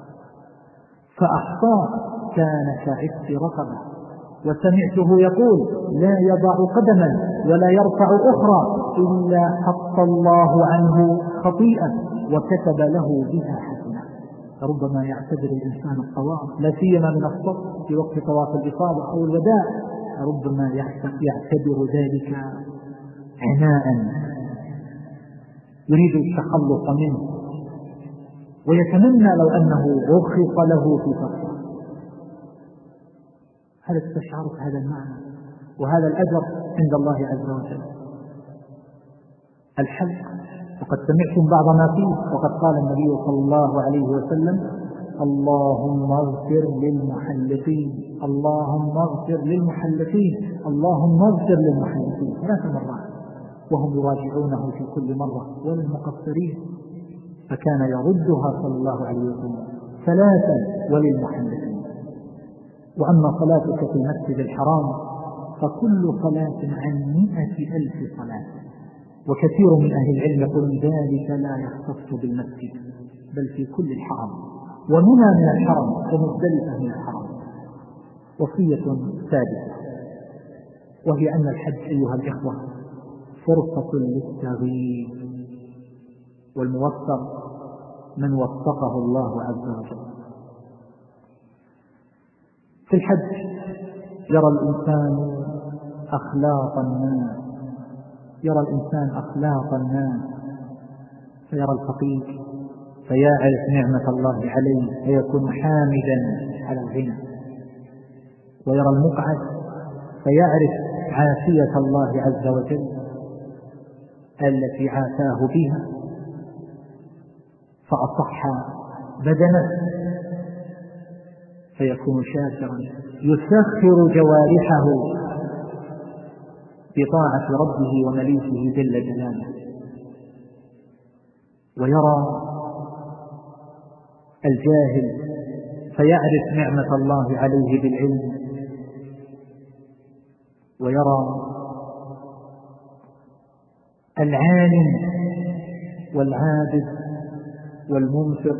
فأحصاه كان كعتق رقبة. وسمعته يقول: لا يضع قدما ولا يرفع أخرى إلا حط الله عنه خطيئة وكتب له بها حسنة. ربما يعتبر الإنسان الطواف لا سيما من الصف في وقت طواف الإفاضة أو الوداع، ربما يعتبر ذلك عناء يريد التخلص منه ويتمنى لو أنه رخص له في صفه. هل استشعرت هذا المعنى وهذا الأجر عند الله عز وجل؟ الحج، وقد سمعتم بعض ما فيه، وقد قال النبي صلى الله عليه وسلم: اللهم اغفر للمحلقين، اللهم اغفر للمحلقين، اللهم اغفر للمحلقين 3 مرات، وهم يراجعونه في كل مرة وللمقصرين، فكان يردها صلى الله عليه وسلم 3 وللمحلقين. وأما صلاتك في المسجد الحرام فكل صلاة عن 100,000 صلاة. وكثير من أهل العلم يقولون ذلك لا يختص بالمسجد بل في كل الحرم، ومنى من الحرم ومزدلفة من الحرم. وصية سادسة، وهي أن الحج أيها الإخوة فرصة للتغيير، والموفق من وفقه الله عز وجل. في الحج يرى الإنسان أخلاق الناس، يرى الإنسان أخلاق الناس، فيرى الفقير فيعرف نعمة الله عليه فيكون حامدا على الغنى، ويرى المقعد فيعرف عافية الله عز وجل التي عافاه بها فأصح بدنه فيكون شاكرا، يسخر جوارحه بطاعة ربه ومليكه جل جلاله. ويرى الجاهل فيعرف نعمة الله عليه بالعلم، ويرى العالم والعابد والمنفق،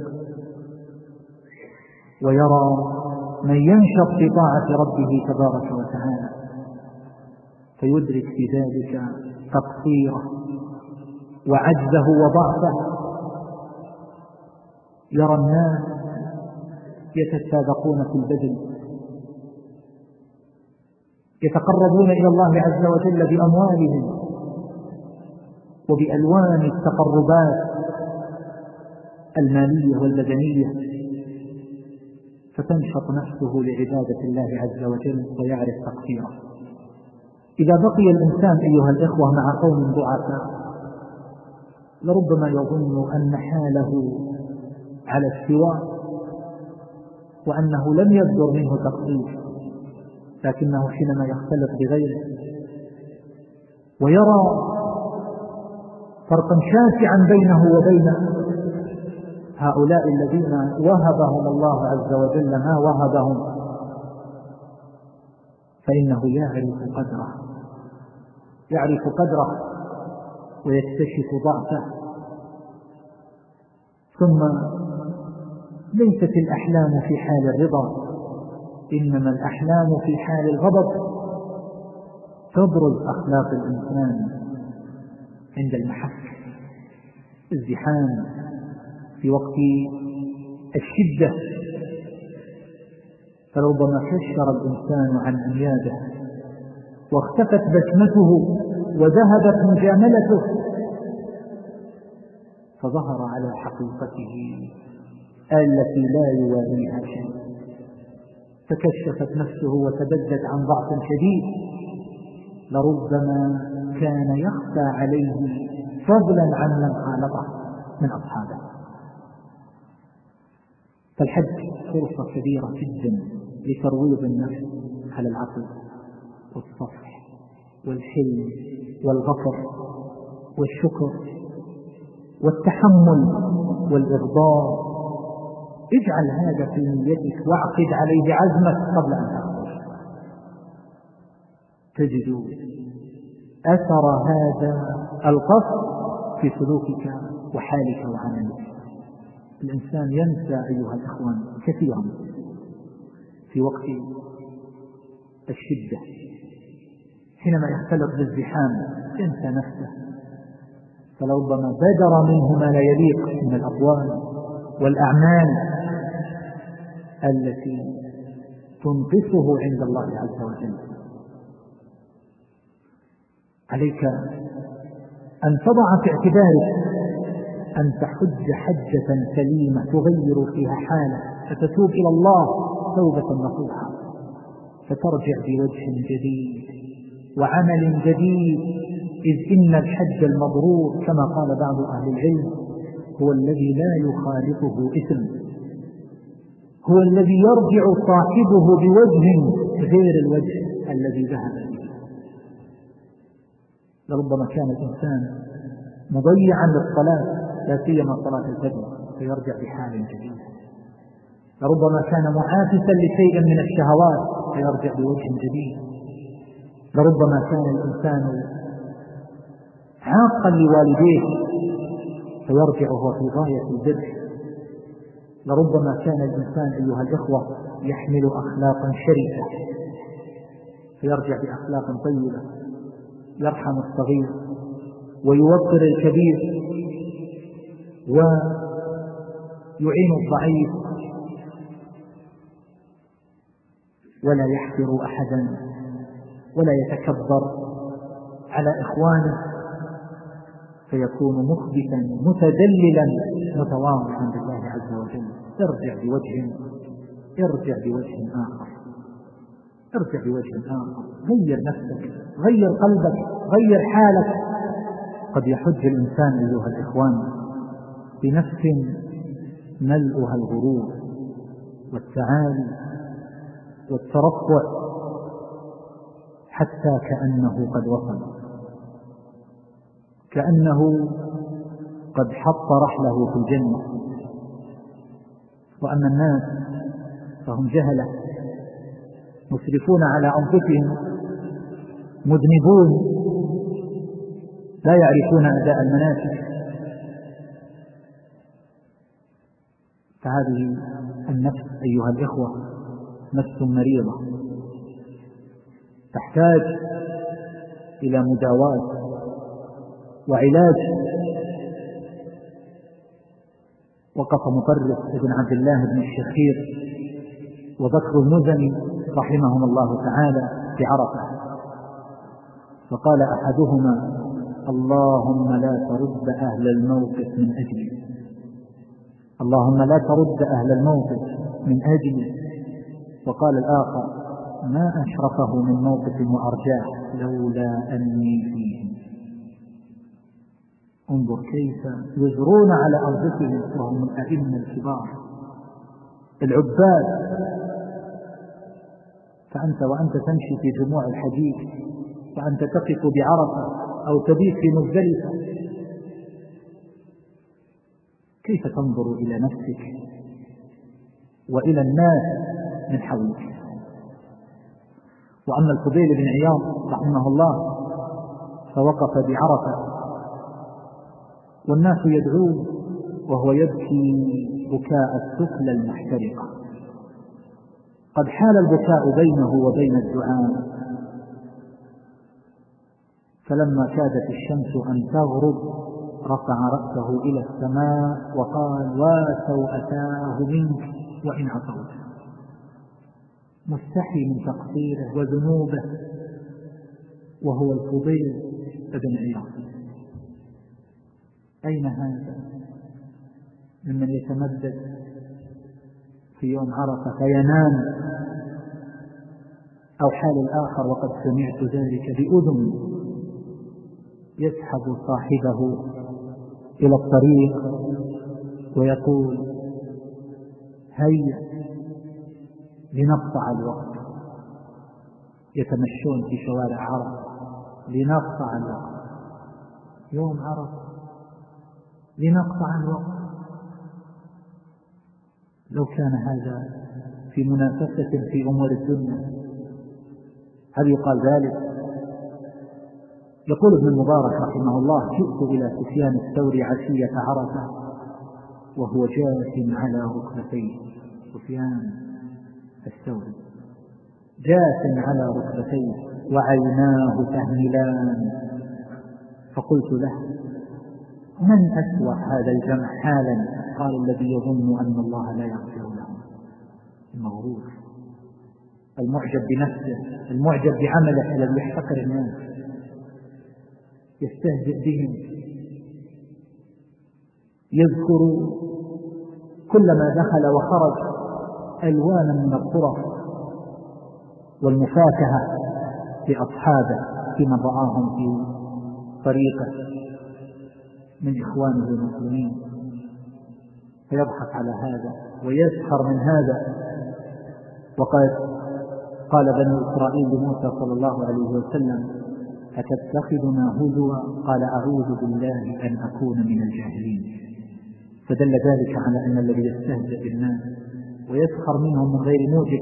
ويرى من ينشط في طاعة ربه تبارك وتعالى فيدرك في ذلك تقصيره وعجزه وضعفه. يرى الناس يتسابقون في البذل، يتقربون إلى الله عز وجل بأموالهم وبألوان التقربات المالية والبدنية، فتنشط نفسه لعبادة الله عز وجل ويعرف تقصيره. إذا بقي الإنسان أيها الإخوة مع قوم ضعفاء لربما يظن أن حاله على السواء وأنه لم يصدر منه تقصير، لكنه حينما يختلط بغيره ويرى فرقا شاسعا بينه وبين هؤلاء الذين وهبهم الله عز وجل ما وهبهم، فإنه يعرف قدره ويكتشف ضعفه. ثم ليست الأحلام في حال الرضا، إنما الأحلام في حال الغضب. تبرز أخلاق الإنسان عند المحك، الزحام، في وقت الشدة، فربما كشر الإنسان عن أنيابه واختفت بسمته وذهبت مجاملته فظهر على حقيقته التي لا يواليها شيء، فكشفت نفسه وتبدت عن ضعف شديد لربما كان يخفى عليه فضلا عن من خالطه من أصحابه. فالحج فرصة كبيرة جدا لترويض النفس على العقل والصفح والحلم والغفر والشكر والتحمل والإغضاء. اجعل هذا في نيتك واعقد عليه عزمك قبل أن تخرج، تجد أثر هذا القصد في سلوكك وحالك وعملك. الإنسان ينسى أيها الإخوان كثيرا في وقت الشدة، حينما يختلط بالزحام ينسى نفسه، فلربما بدر منه ما لا يليق من الأقوال والأعمال التي تنقصه عند الله عز وجل. عليك أن تضع في اعتبارك أن تحج حجة سليمة تغير فيها حالك، فتتوب إلى الله توبة نصوحة، فترجع بوجه جديد وعمل جديد، إذ إن الحج المبرور كما قال بعض أهل العلم هو الذي لا يخالطه إثم، هو الذي يرجع صاحبه بوجه غير الوجه الذي ذهب به. لربما كان الإنسان مضيعا للصلاة لا سيما صلاة الفجر فيرجع بحال جديد، لربما كان معاكسا لشيء من الشهوات فيرجع بوجه جديد، لربما كان الإنسان عاقا لوالديه فيرجع وهو في غاية البر، لربما كان الإنسان أيها الإخوة يحمل أخلاقا شريفة فيرجع بأخلاق طيبة، يرحم الصغير ويوقر الكبير ويعين الضعيف ولا يحقر أحدا ولا يتكبر على إخوانه، فيكون مخبتا متذللا متواضعا لله عز وجل. ارجع بوجه آخر، غير نفسك، غير قلبك، غير حالك. قد يحج الإنسان أيها الإخوان بنفس ملؤها الغرور والتعالي والترفع حتى كأنه قد وصل، كأنه قد حط رحله في الجنة. وأما الناس فهم جهلة مسرفون على أنفسهم مذنبون لا يعرفون أداء المناسك. فهذه النفس أيها الإخوة نفس مريضة تحتاج إلى مداواة وعلاج. وقف مطرف بن عبد الله بن الشخير وبكر المزني رحمهم الله تعالى بعرفة، فقال أحدهما: اللهم لا ترد أهل الموقف من أجلي، اللهم لا ترد أهل الموقف من أجلي. وقال الآخر: ما أشرفه من موقف وأرجاه لولا أني فيه. انظر كيف يجرون على أنفسهم وهم الأئمة الكبار العباد. فأنت وأنت تمشي في جموع الحديث وأنت تقف بعرفة أو تبيت في مزدلفة، كيف تنظر إلى نفسك وإلى الناس من حولك؟ وأما الفضيل بن عياض رحمه الله فوقف بعرفة والناس يدعون وهو يبكي بكاء السفلى المحترقة. قد حال البكاء بينه وبين الدعاء، فلما كادت الشمس أن تغرب رفع رأسه إلى السماء وقال: وسوءتاه منك وإن عصوت. مستحي من تقصيره وذنوبه، وهو الفضيل بن عياض. أين هذا ممن يتمدد في يوم عرفة فينام؟ أو حال الآخر وقد سمعت ذلك بأذن يسحب صاحبه إلى الطريق ويقول: هيا لنقطع الوقت. يتمشون في شوارع عرفة لنقطع الوقت، يوم عرفة لنقطع الوقت. لو كان هذا في منافسة في أمور الدنيا هل يقال ذلك؟ يقول ابن المبارك رحمه الله: جئت إلى سفيان الثوري عشية عرفة وهو جاث على ركبتيه. سفيان الثوري جاث على ركبتيه وعيناه تهملان، فقلت له: من أسوأ هذا الجمع حالا؟ قال: الذي يظن أن الله لا يغفر له. المغرور، المعجب بنفسه، المعجب بعمله، الذي يحتقر الناس، يستهزئ بهم، يذكر كلما دخل وخرج ألوانا من الطرف والمفاكهة بأصحابه في من رآهم في طريقه من إخوانه المسلمين، فيضحك على هذا ويسخر من هذا. وقد قال بنو إسرائيل لموسى صلى الله عليه وسلم: أتتخذنا هزوا؟ قال: أعوذ بالله أن أكون من الجاهلين. فدل ذلك على أن الذي يستهزئ بالناس ويسخر منهم من غير موجب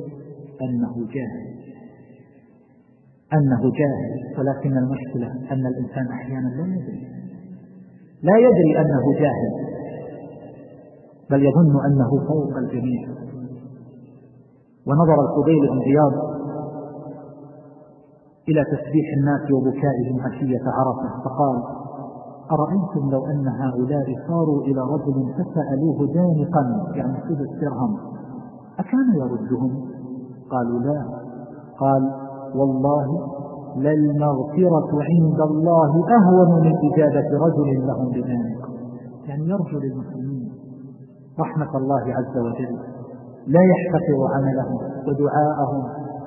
أنه جاهل. ولكن المشكلة أن الإنسان أحيانا لا يدري أنه جاهل، بل يظن أنه فوق الجميع. ونظر الفضيل بن عياض إلى تسبيح الناس وبكائهم عشية عرفة، فقال: أرأيتم لو أن هؤلاء صاروا إلى رجل فسألوه دانقا يعني سدس درهم أكان يردهم؟ قالوا: لا. قال: والله للمغفرة عند الله أهون من إجابة رجل لهم بدانق. يعني يرجو للمسلمين رحمة الله عز وجل، لا يحتقر عملهم ودعاءهم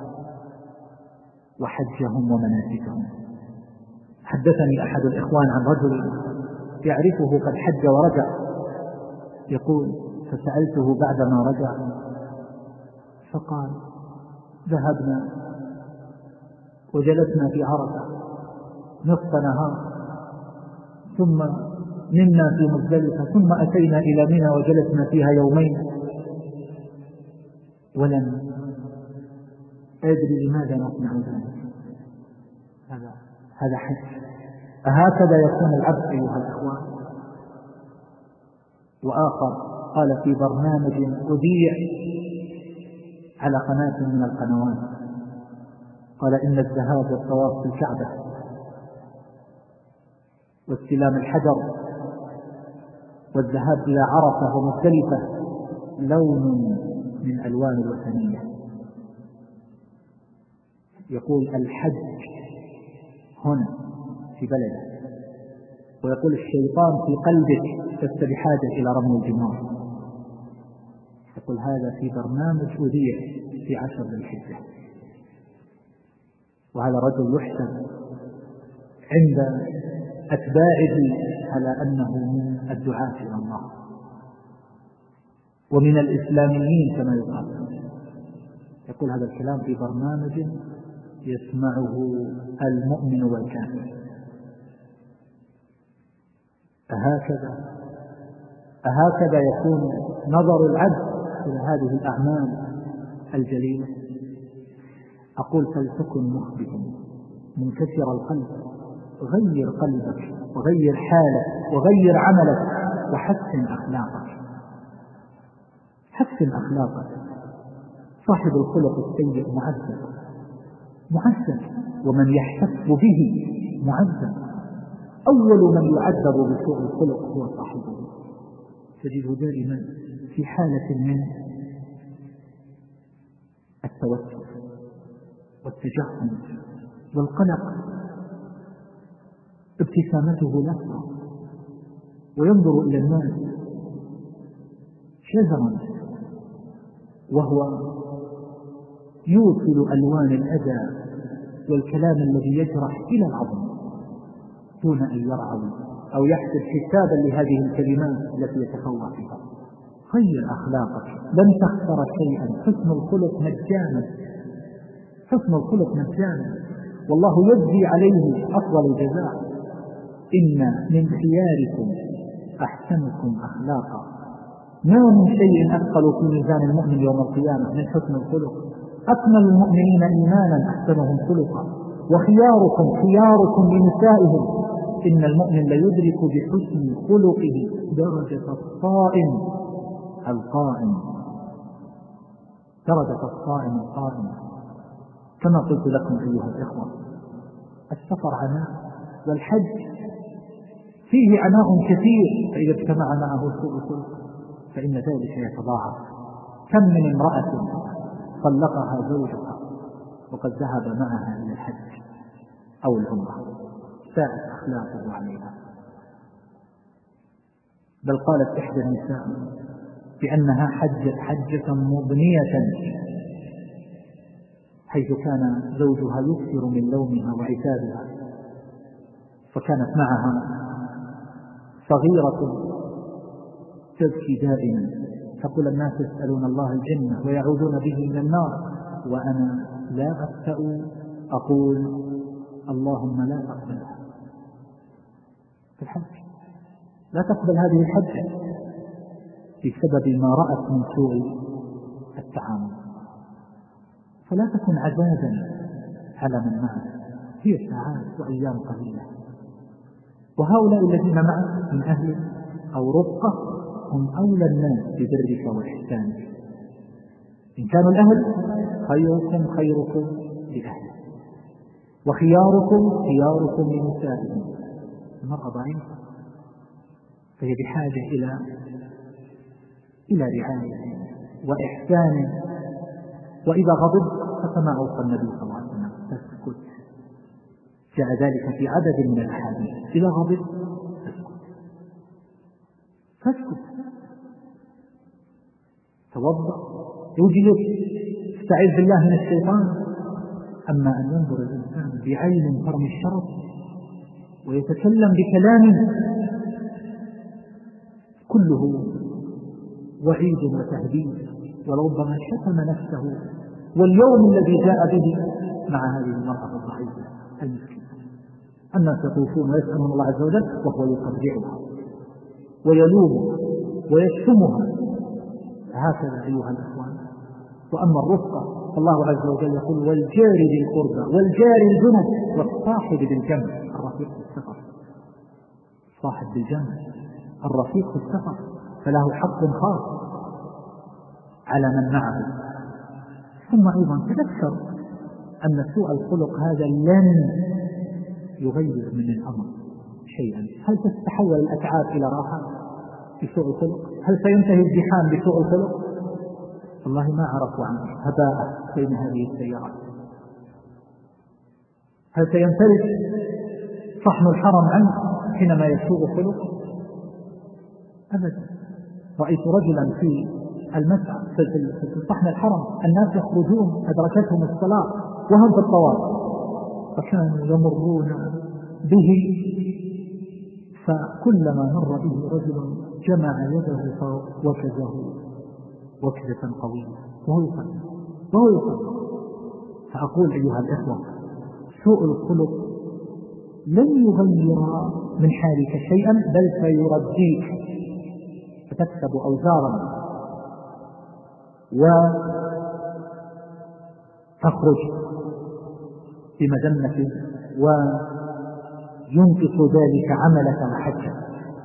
وحجهم ومناسكهم. حدثني أحد الإخوان عن رجل يعرفه قد حج ورجع، يقول: فسألته بعدما رجع فقال: ذهبنا وجلسنا في عرفة نصف نهار، ثم نمنا في مزدلفة، ثم أتينا إلى منى وجلسنا فيها يومين، ولم أدري لماذا نصنع ذلك. هذا حج. أهكذا يكون العبد أيها الأخوان؟ وآخر قال في برنامج أذيع على قناة من القنوات، قال: إن الذهاب والطواف في الكعبة واستلام الحجر والذهاب إلى عرفة ومزدلفة لون من ألوان الوثنية. يقول: الحج هنا في بلده، ويقول: الشيطان في قلبك لست بحاجة إلى رمي الجمار. يقول: هذا في برنامج أذيع في 10 ذي الحجة. وهذا رجل يحسب عند أتباعه على أنه من الدعاة إلى الله ومن الإسلاميين كما يقال. يقول هذا الكلام في برنامج يسمعه المؤمن والكافر. أهكذا يكون نظر العبد إلى هذه الأعمال الجليلة؟ أقول: فلتكن مخبتا منكسر القلب، غير قلبك وغير حالك وغير عملك وحسن أخلاقك. حسن أخلاقك. صاحب الخلق السيء معذب، ومن يحتف به معذب. أول من يعذب بسوء الخلق هو صاحبه. تجده دائما في حالة من التوتر والتجهم والقلق، ابتسامته لا، وينظر إلى الناس شزرا، وهو يوصل ألوان الأذى والكلام الذي يجرح إلى العظم دون أن يرعوي أو يحسب حسابا لهذه الكلمات التي يتخوى فيها. غير أخلاقك، لن تخسر شيئا. حسن الخلق مجانا، حسن الخلق مجانا، والله يجزي عليه أفضل الجزاء. إن من خياركم أحسنكم أخلاقا. ما من شيء أثقل في ميزان المؤمن يوم القيامة من حسن الخلق. أكمل المؤمنين إيمانا أحسنهم خلقا، وخياركم خياركم لنسائهم. إن المؤمن ليدرك بحسن خلقه درجة الصائم القائم، درجة الصائم القائم. كما قلت لكم أيها الإخوة، السفر عناء، والحج فيه عناء كثير، فإذا اجتمع معه سوء الخلق فإن ذلك يتضاعف. كم من امرأة طلقها زوجها وقد ذهب معها إلى الحج أو العمرة، ساءت أخلاقه عليها. بل قالت إحدى النساء بأنها حجت حجة مضنية، حيث كان زوجها يكثر من لومها وعتابها، فكانت معها صغيرة تبكي دائما، تقول: الناس يسألون الله الجنة ويعوذون به من النار، وأنا لا أفتأ أقول: اللهم لا تقبلها. في الحج لا تقبل هذه الحجة بسبب ما رأت من سوء التعامل. فلا تكن عذابا على من معك، هي ساعات وأيام قليلة. وهؤلاء الذين معك من أهل أو رفقة هم أولى الناس ببرك وإحسانك. إن كانوا الأهل خيركم خيركم لأهله، وخياركم خياركم لنسائهم. المرأة ضعيفة فهي بحاجة إلى رعاية وإحسان. وإذا غضب فكما أوصى النبي صلى الله عليه وسلم تسكت. جاء ذلك في عدد من الأحاديث. إذا غضب فاسكت، توضأ، اجلس، استعذ بالله من الشيطان. أما أن ينظر الإنسان بعين ترمي الشرف ويتكلم بكلام كله وعيد وتهديد، وربما شتم نفسه واليوم الذي جاء به مع هذه المرأة الضعيفة المسكينة. الناس يطوفون ويسألون الله عز وجل وهو يقرعها ويلومها ويشتمها. هكذا أيها الأخوان. وأما الرفقة فالله عز وجل يقول والجار ذي القربى والجار الجنب والصاحب بالجنب. الرفيق في السفر، صاحب بالجنب، الرفيق في السفر، فله حق خاص على من معه. ثم أيضا تذكر أن سوء الخلق هذا لن يغير من الأمر شيئا. هل تتحول الأتعاب إلى راحة بسوء الخلق؟ هل سينتهي الزحام بسوء الخلق؟ والله ما عرفوا عنه هباء بين هذه السيارات. هل سينفرج صحن الحرم عنه حينما يسوء خلق؟ أبدا. رأيت رجلا في المسعى في صحن الحرم، الناس يخرجون أدركتهم الصلاة وهم في الطواف، فكانوا يمرون به، فكلما مر به رجل جمع يده فوكزه وكزة قوية وهو يصلي. فأقول أيها الإخوة سوء الخلق لن يغير من حالك شيئا، بل سيرديك فتكسب أوزارا وتخرج بمذمة وينقص ذلك عملك وحجك.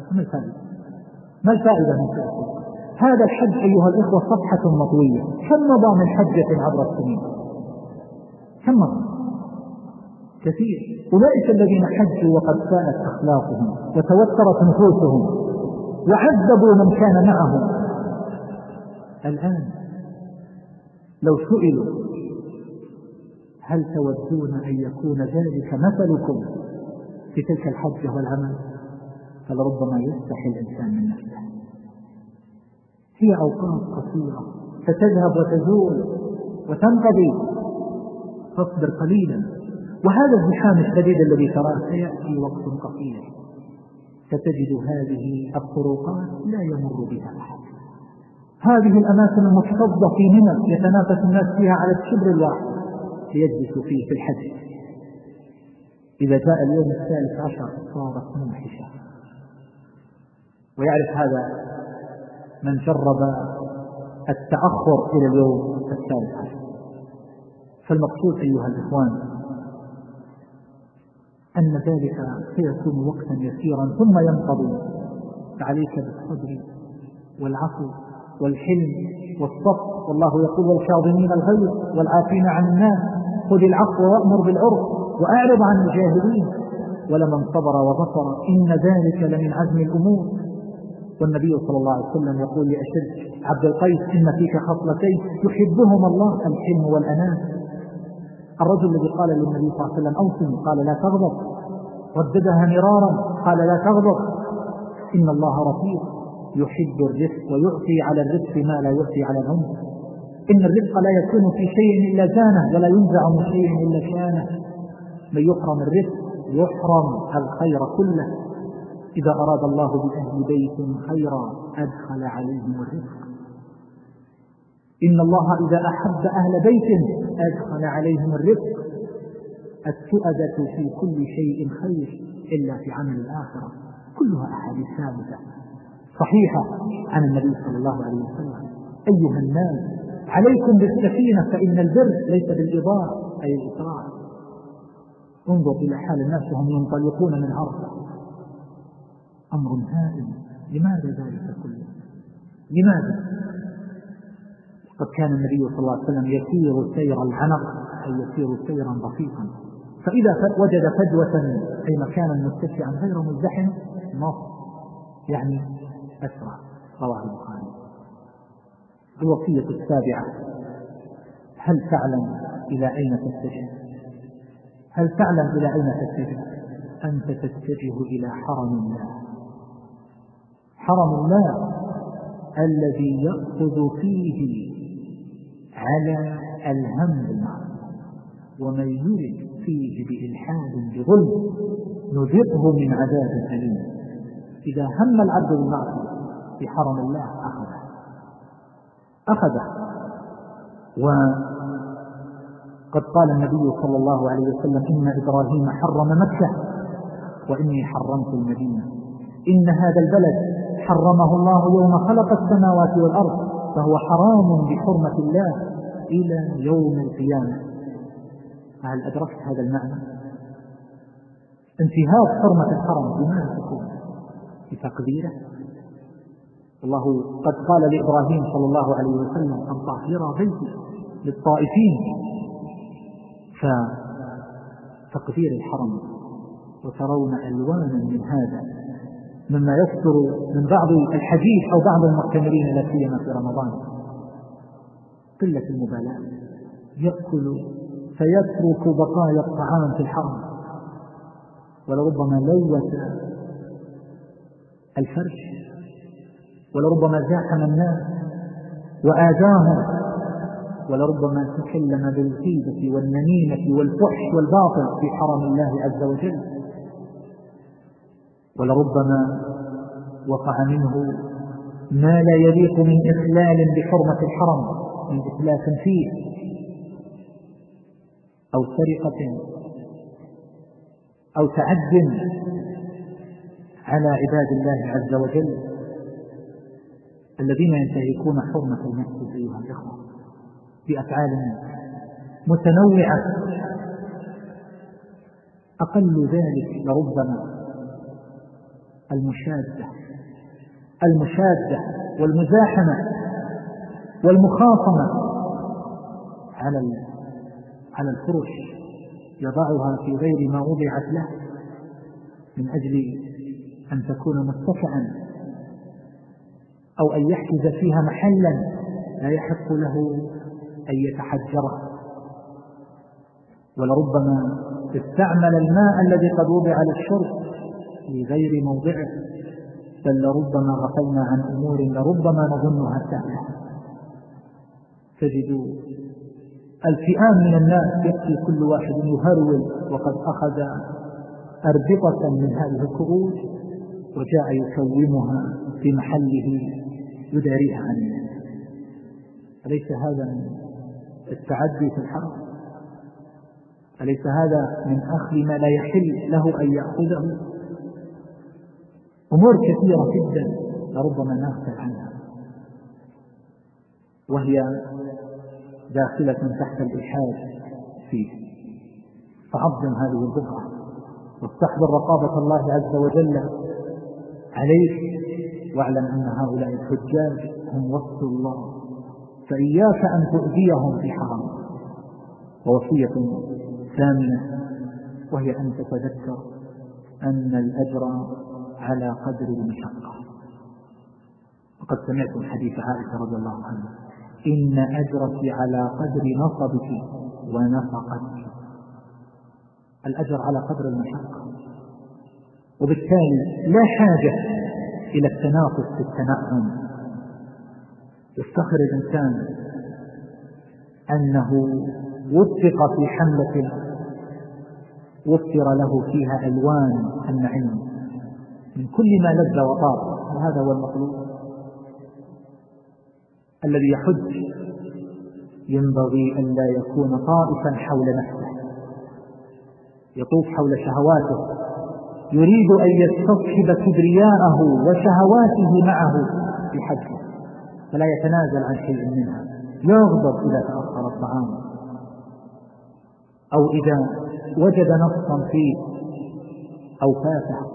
ما الفائدة من سوء الخلق؟ هذا الحج أيها الإخوة صفحة مطوية. كم مضى من حجة عبر السنين؟ كم مضى؟ كثير. أولئك الذين حجوا وقد ساءت أخلاقهم وتوترت نفوسهم وعذبوا من كان معهم، الآن لو سئلوا هل تودون أن يكون ذلك مثلكم في تلك الحجة والعمل، فلربما يستحي الإنسان من نفسه. هي أوقات قصيرة ستذهب وتزول وتنقضي، فاصبر قليلا. وهذا الزحام الشديد الذي تراه سيأتي وقت قصير ستجد هذه الطرقات لا يمر بها أحد. هذه الأماكن المكتظة في منى يتنافس الناس فيها على الشبر الواحد ليجلسوا فيه في الحج. إذا جاء اليوم 13 صارت منحشة، ويعرف هذا من جرب التأخر إلى اليوم 13. فالمقصود أيها الإخوان أن ذلك سيكون وقتا يسيرا ثم ينقضي، فعليك بالصبر والعفو والحلم والصبر. والله يقول والكاظمين الغيظ والعافين عن الناس، خذ العفو وأمر بالعرف وأعرض عن الجاهلين ولمن صبر وغفر إن ذلك لمن عزم الأمور. والنبي صلى الله عليه وسلم يقول لأشد عبد القيس إن فيك خصلتين يحبهما الله الحلم والأنام. الرجل الذي قال للنبي صلى الله عليه وسلم أوصني قال لا تغضب، رددها مرارا قال لا تغضب، إن الله رفيق يحب الرفق ويعطي على الرفق ما لا يعطي على العنف. إن الرفق لا يكون في شيء إلا زانه ولا ينزع من شيء إلا شانه. من يحرم الرفق يحرم الخير كله. إذا أراد الله بأهل بيت خيرا أدخل عليهم الرزق. إن الله إذا أحب أهل بيت أدخل عليهم الرزق. التؤدة في كل شيء خير إلا في عمل الآخرة. كلها أحاديث ثابتة صحيحة عن النبي صلى الله عليه وسلم. أيها الناس عليكم بالسكينة فإن البر ليس بالإضاءة أي الإسراع. انظر إلى حال الناس وهم ينطلقون من عرفة، أمر هائل. لماذا ذلك كله؟ لماذا؟ قد كان النبي صلى الله عليه وسلم يسير سير العنق أي يسير سيرا بسيطا، فإذا وجد فجوة أي مكانا متسعا غير مزدحم نص يعني أسرع. رواه البخاري. الوصية السابعة: هل تعلم إلى أين تتجه؟ هل تعلم إلى أين تتجه؟ أنت تتجه إلى حرم الله، حرم الله الذي يأخذ فيه على الهم بالمعروف، ومن يرد فيه بإلحاد بظلم نذقه من عذاب أليم. إذا هم العبد بالمعصية في حرم الله أخذه. وقد قال النبي صلى الله عليه وسلم: إن إبراهيم حرم مكة وإني حرمت المدينة. إن هذا البلد حرمه الله يوم خلق السماوات والأرض، فهو حرام بحرمة الله إلى يوم القيامة. هل أدركت هذا المعنى؟ انتهاك حرمة الحرم بماذا تكون؟ بتقديره. الله قد قال لإبراهيم صلى الله عليه وسلم: أن طهر بيتي للطائفين. فتقدير الحرم، وترون ألوانا من هذا مما يصدر من بعض الحديث أو بعض المعتمرين لا سيما في رمضان: قلة المبالاة، يأكل فيترك بقايا الطعام في الحرم، ولربما لوث الفرش، ولربما زاحم الناس وآذاهم، ولربما تكلم بالغيبة والنميمة والفحش والباطل في حرم الله عز وجل، ولربما وقع منه ما لا يليق من إخلال بحرمة الحرم من إتلاف فيه أو سرقة أو تعد على عباد الله عز وجل الذين ينتهكون حرمة المسجد أيها الإخوة بأفعال متنوعة. أقل ذلك لربما المشادة والمزاحمة والمخاصمة على الفرش، يضعها في غير ما وضعت له من أجل أن تكون متسعا، أو أن يحجز فيها محلا لا يحق له أن يتحجره. ولربما استعمل الماء الذي قد وضع للشرب في غير موضعه، بل لربما غفلنا عن أمور لربما نظنها سهلة. تجد الفئام من الناس يأتي كل واحد يهرول وقد أخذ أربطة من هذه الكؤوس وجاء يكومها في محله يداريها عن الناس. أليس هذا من التعدي في الحرم؟ أليس هذا من أخذ ما لا يحل له أن يأخذه؟ أمور كثيرة جدا لربما نغفل عنها، وهي داخلة تحت الإلحاد فيه. فعظم هذه البضعة واستحضر رقابة الله عز وجل عليك، واعلم أن هؤلاء الحجاج هم وصف الله، فإياك أن تؤذيهم في حرام. ووصية ثامنة وهي أن تتذكر أن الأجر على قدر المشقة. وقد سمعتم حديث عائشة رضي الله عنها: إن أجرك على قدر نصبك ونفقتك. الأجر على قدر المشقة، وبالتالي لا حاجة إلى التنافس في التنعم. يفتخر الإنسان أنه وفق في حملة وفر له فيها ألوان النعيم من كل ما لذ وطاب، وهذا هو المطلوب. الذي يحج ينبغي أن لا يكون طائفا حول نفسه يطوف حول شهواته، يريد أن يستصحب كبرياءه وشهواته معه في حجه، فلا يتنازل عن شيء منها، يغضب إذا تأخر الطعام، أو إذا وجد نقصا فيه أو فاته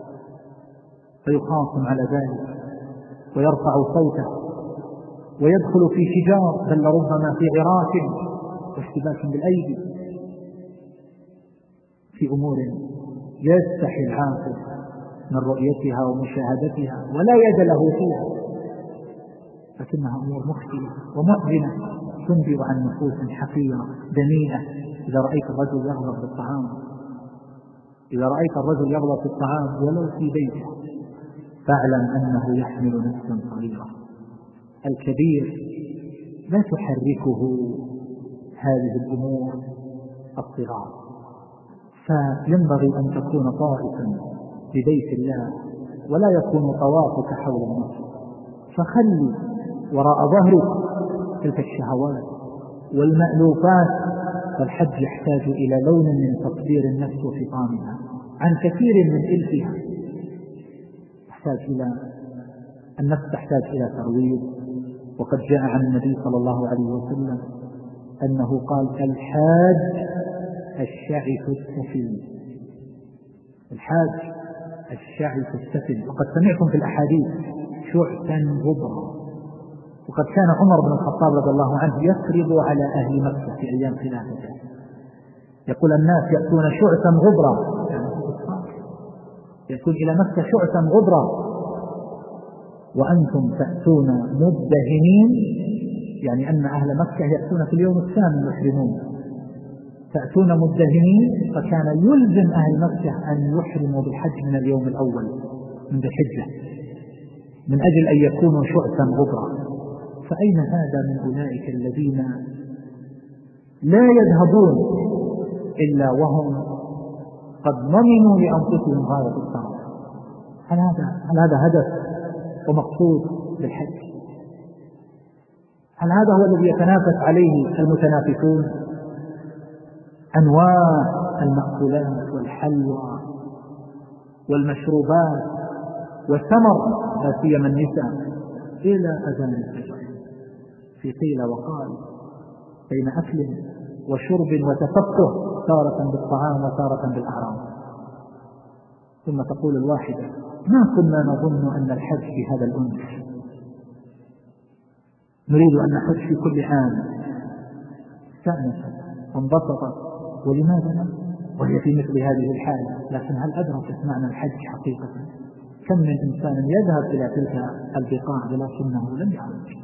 فيخاصم على ذلك ويرفع صوته ويدخل في شجار، بل ربما في عراك واشتباك بالأيدي. في أمور يستحي العاقل من رؤيتها ومشاهدتها ولا يد له فيها، لكنها أمور مخجلة ومؤذنة تنبئ عن نفوس حقيرة دنيئة. إذا رأيت الرجل يغضب بالطعام، إذا رأيت الرجل يغضب في الطعام ولو في بيته، فاعلم أنه يحمل نفسا صغيرة. الكبير لا تحركه هذه الأمور الصغار، فينبغي أن تكون طائفا ببيت الله ولا يكون طوافك حول النفس، فخلي وراء ظهرك تلك الشهوات والمألوفات. فالحج يحتاج إلى لون من تطهير النفس وفطامها عن كثير من إلفها. النفس تحتاج إلى ترويض، وقد جاء عن النبي صلى الله عليه وسلم أنه قال: الحاج الشعث السفل، الحاج الشعث السفل. وقد سمعتم في الأحاديث شعثا غبرا. وقد كان عمر بن الخطاب رضي الله عنه يفرض على أهل مكة في أيام خلافته، يقول: الناس يأتون شعثا غبرا، يعني يأتون إلى مكة شعثا غبرا وأنتم تأتون مدهنين، يعني أن أهل مكة يأتون في اليوم الثامن يحرمون، تأتون مدهنين. فكان يلزم أهل مكة أن يحرموا بالحج من اليوم الأول من ذي الحجة من أجل أن يكونوا شعثا غبرا. فأين هذا من أولئك الذين لا يذهبون إلا وهم قد ضمنوا لأنفسهم غاية الطرف؟ هل هذا هدف ومقصود بالحج؟ هل هذا هو الذي يتنافس عليه المتنافسون؟ أنواع المأكولات والحلوى والمشروبات والثمر، لا سيما النساء، إلى أذان الفجر، في قيل وقال، بين أكل وشرب وتفقه، تارة بالطعام وتارة بالأعراض. ثم تقول الواحدة: ما كنا نظن أن الحج بهذا الأنس، نريد أن نحج في كل عام. استأنست وانبسطت، ولماذا لا؟ وهي في مثل هذه الحالة. لكن هل أدركت معنى الحج حقيقة؟ كم من إنسان يذهب إلى تلك البقاع ولكنه لم يحج.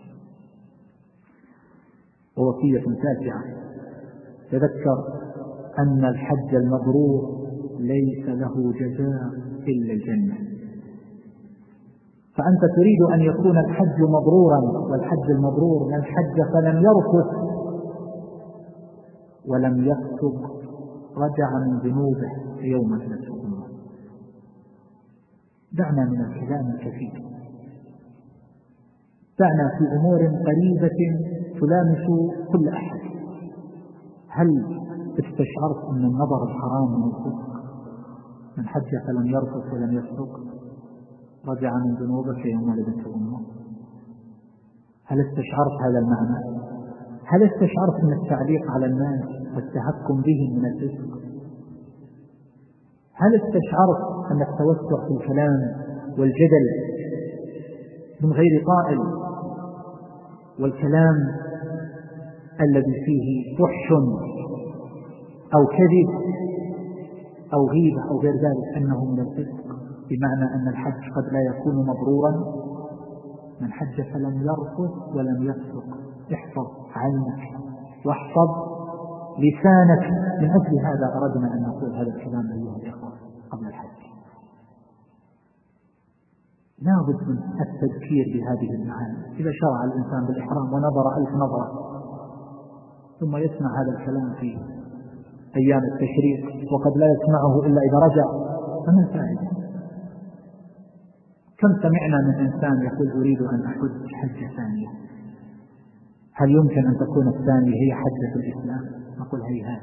ووصية تاسعة: تذكر أن الحج المبرور ليس له جزاء إلا الجنة. فأنت تريد أن يكون الحج مبرورا، والحج المبرور من حج فلم يرفث ولم يفسق رجع من ذنوبه يوم ولدته أمه. دعنا من الكلام الكثير، دعنا في أمور قريبة تلامس كل أحد. هل استشعرت أن النظر الحرام من الفسق؟ من حج فلم يرفث ولم يفسق رجع من ذنوبه يوم ولدته أمه. هل استشعرت هذا المعنى؟ هل استشعرت أن التعليق على الناس والتهكم بهم من الفسق؟ هل استشعرت أن التوسع في الكلام والجدل من غير قائل، والكلام الذي فيه فحش أو كذب أو غيبة أو غير ذلك أنه من الفسق؟ بمعنى أن الحج قد لا يكون مبرورا. من حج فلم يرفث ولم يفسق. احفظ عينك واحفظ لسانك. من أجل هذا أردنا أن نقول هذا الكلام أيها الإخوة قبل الحج. لا بد من التذكير بهذه المعاني. إذا شرع الإنسان بالإحرام ونظر 1000 نظرة ثم يسمع هذا الكلام في أيام التشريق وقد لا يسمعه إلا إذا رجع، فما الفائدة؟ كم سمعنا من إنسان يقول أريد أن أحج حجة ثانية. هل يمكن أن تكون الثانية هي حجة الإسلام؟ نقول هيهات.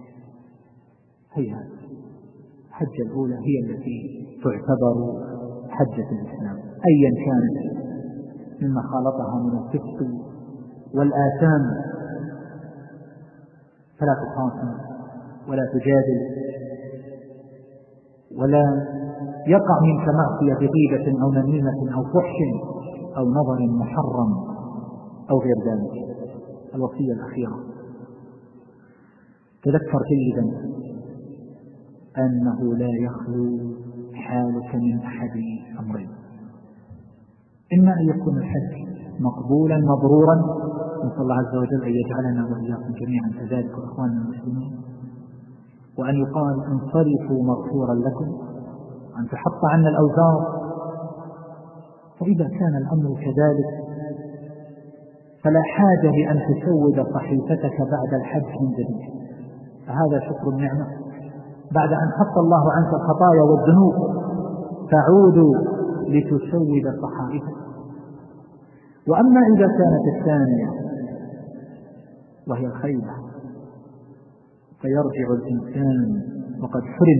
الحجة الأولى هي التي تعتبر حجة الإسلام أيا كانت مما خالطها من الفسق والآثام. فلا تخاصم ولا تجادل ولا يقع منك معصية بغيبة أو نميمة أو فحش أو نظر محرم أو غير ذلك. الوصية الأخيرة: تذكر جيدا أنه لا يخلو حالك من أحد أمرين: إما أن يكون الحج مقبولا مبرورا، نسأل الله عز وجل أن يجعلنا وإياكم جميعا كذلك وإخواننا المسلمين، وأن يقال انصرفوا مغفورا لكم، أن تحط عنا الأوزار. فإذا كان الأمر كذلك فلا حاجة لأن تسود صحيفتك بعد الحج من جديد، فهذا شكر النعمة. بعد أن حط الله عنك الخطايا والذنوب تعود لتسود صحائفك. وأما إذا كانت الثانية وهي الخيبة فيرجع الإنسان وقد حرم،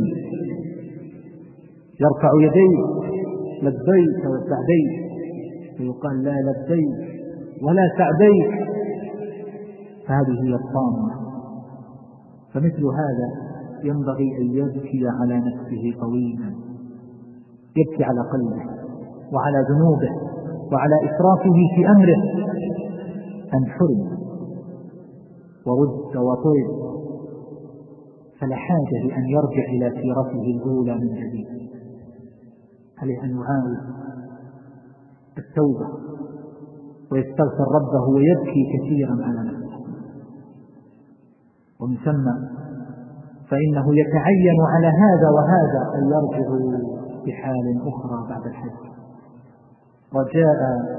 يرفع يديه لبيك وسعديك، فيقال لا لبيك ولا سعديك، فهذه هي الطامة. فمثل هذا ينبغي أن يبكي على نفسه طويلا، يبكي على قلبه وعلى ذنوبه وعلى إسرافه في أمره، أن حرم ورد وطيب، فلا حاجة لأن يرجع إلى سيرته الأولى من جديد. عليه أن يعاود التوبة ويستغفر ربه ويبكي كثيرا على نفسه. ومن ثم فإنه يتعين على هذا وهذا أن يرجع بحال أخرى بعد الحج، رجاء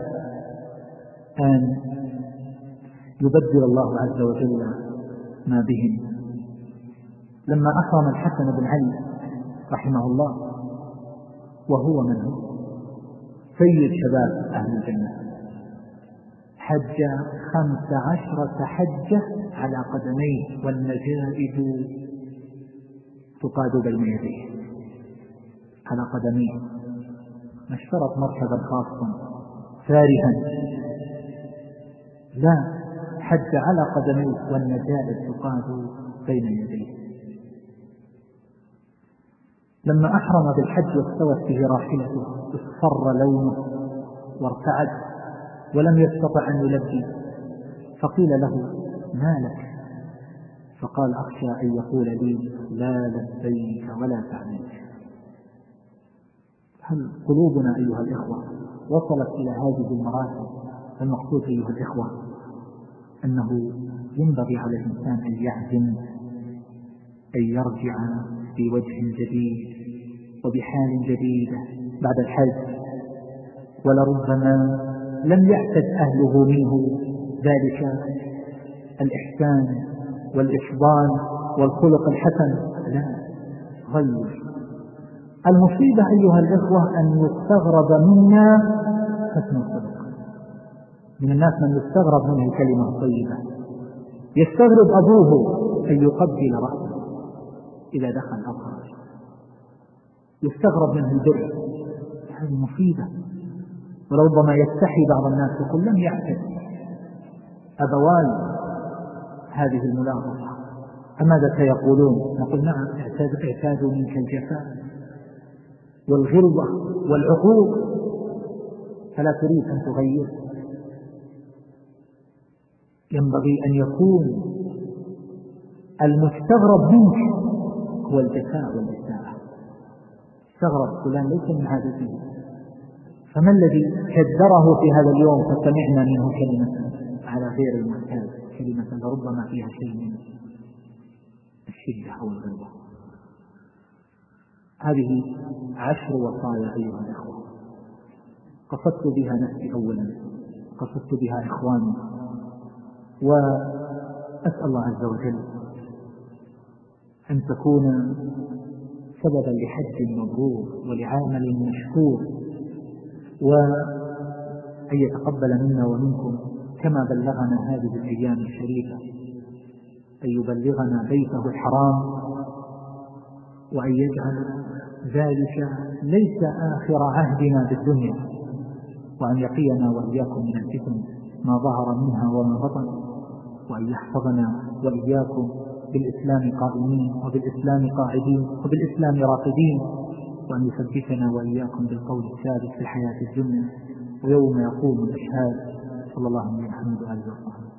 أن يبدل الله عز وجل ما بهم. لما أحرم الحسن بن علي رحمه الله، وهو من هو سيد شباب أهل الجنة، حج 15 حجة على قدميه والنجائب تقاد بين يديه على قدميه، ما اشترط مركبا خاصا فارها، لا، حج على قدميه والنجائب تقاد بين يديه. لما أحرم بالحج واستوت به راحلته اصفر لونه وارتعد ولم يستطع أن يلبي، فقيل له: ما لك؟ فقال: أخشى أن يقول لي لا لبيك ولا سعديك. هل قلوبنا أيها الإخوة وصلت إلى هذه المراحل؟ المقصود أيها الإخوة أنه ينبغي على الإنسان أن يعزم أن يرجع بوجه جديد وبحال جديدة بعد الحج، ولربما لم يعتد أهله منه ذلك الإحسان والإفضال والخلق الحسن، لا، غير. المصيبة أيها الإخوة أن يستغرب منا حسن الخلق. من الناس من يستغرب منه الكلمة الطيبة، يستغرب أبوه أن يقبل رأسه إذا دخل أو خرج، يستغرب منه البر، هذه مصيبة. وربما يستحي بعض الناس يقول: لم يعتد أبواي هذه الملاحظة، فماذا سيقولون؟ نقول: نعم، اعتادوا منك الجفاء والغلظة والعقوق، فلا تريد أن تغير. ينبغي أن يكون المستغرب منك هو الجفاء والإساءة. استغرب فلان ليس من عادته، فما الذي كدره في هذا اليوم فسمعنا منه كلمة على غير المعتاد، كلمة لربما فيها شيء من الشدة أو الغلظة. هذه 10 وصايا أيها الأخوة، قصدت بها نفسي أولا، قصدت بها إخواني، وأسأل الله عز وجل أن تكون سببا لحج مبرور ولعمل مشكور، وأن يتقبل منا ومنكم كما بلغنا هذه الأيام الشريفة، أن يبلغنا بيته الحرام، وأن يجعل ذلك ليس آخر عهدنا بالدنيا، وأن يقينا وإياكم من الفتن ما ظهر منها وما بطن، وأن يحفظنا وإياكم بالإسلام قائمين وبالإسلام قاعدين وبالإسلام راقدين، وأن يثبتنا وإياكم بالقول الثابت في الحياة الدنيا ويوم يقوم الأشهاد. صلى الله عليه وسلم.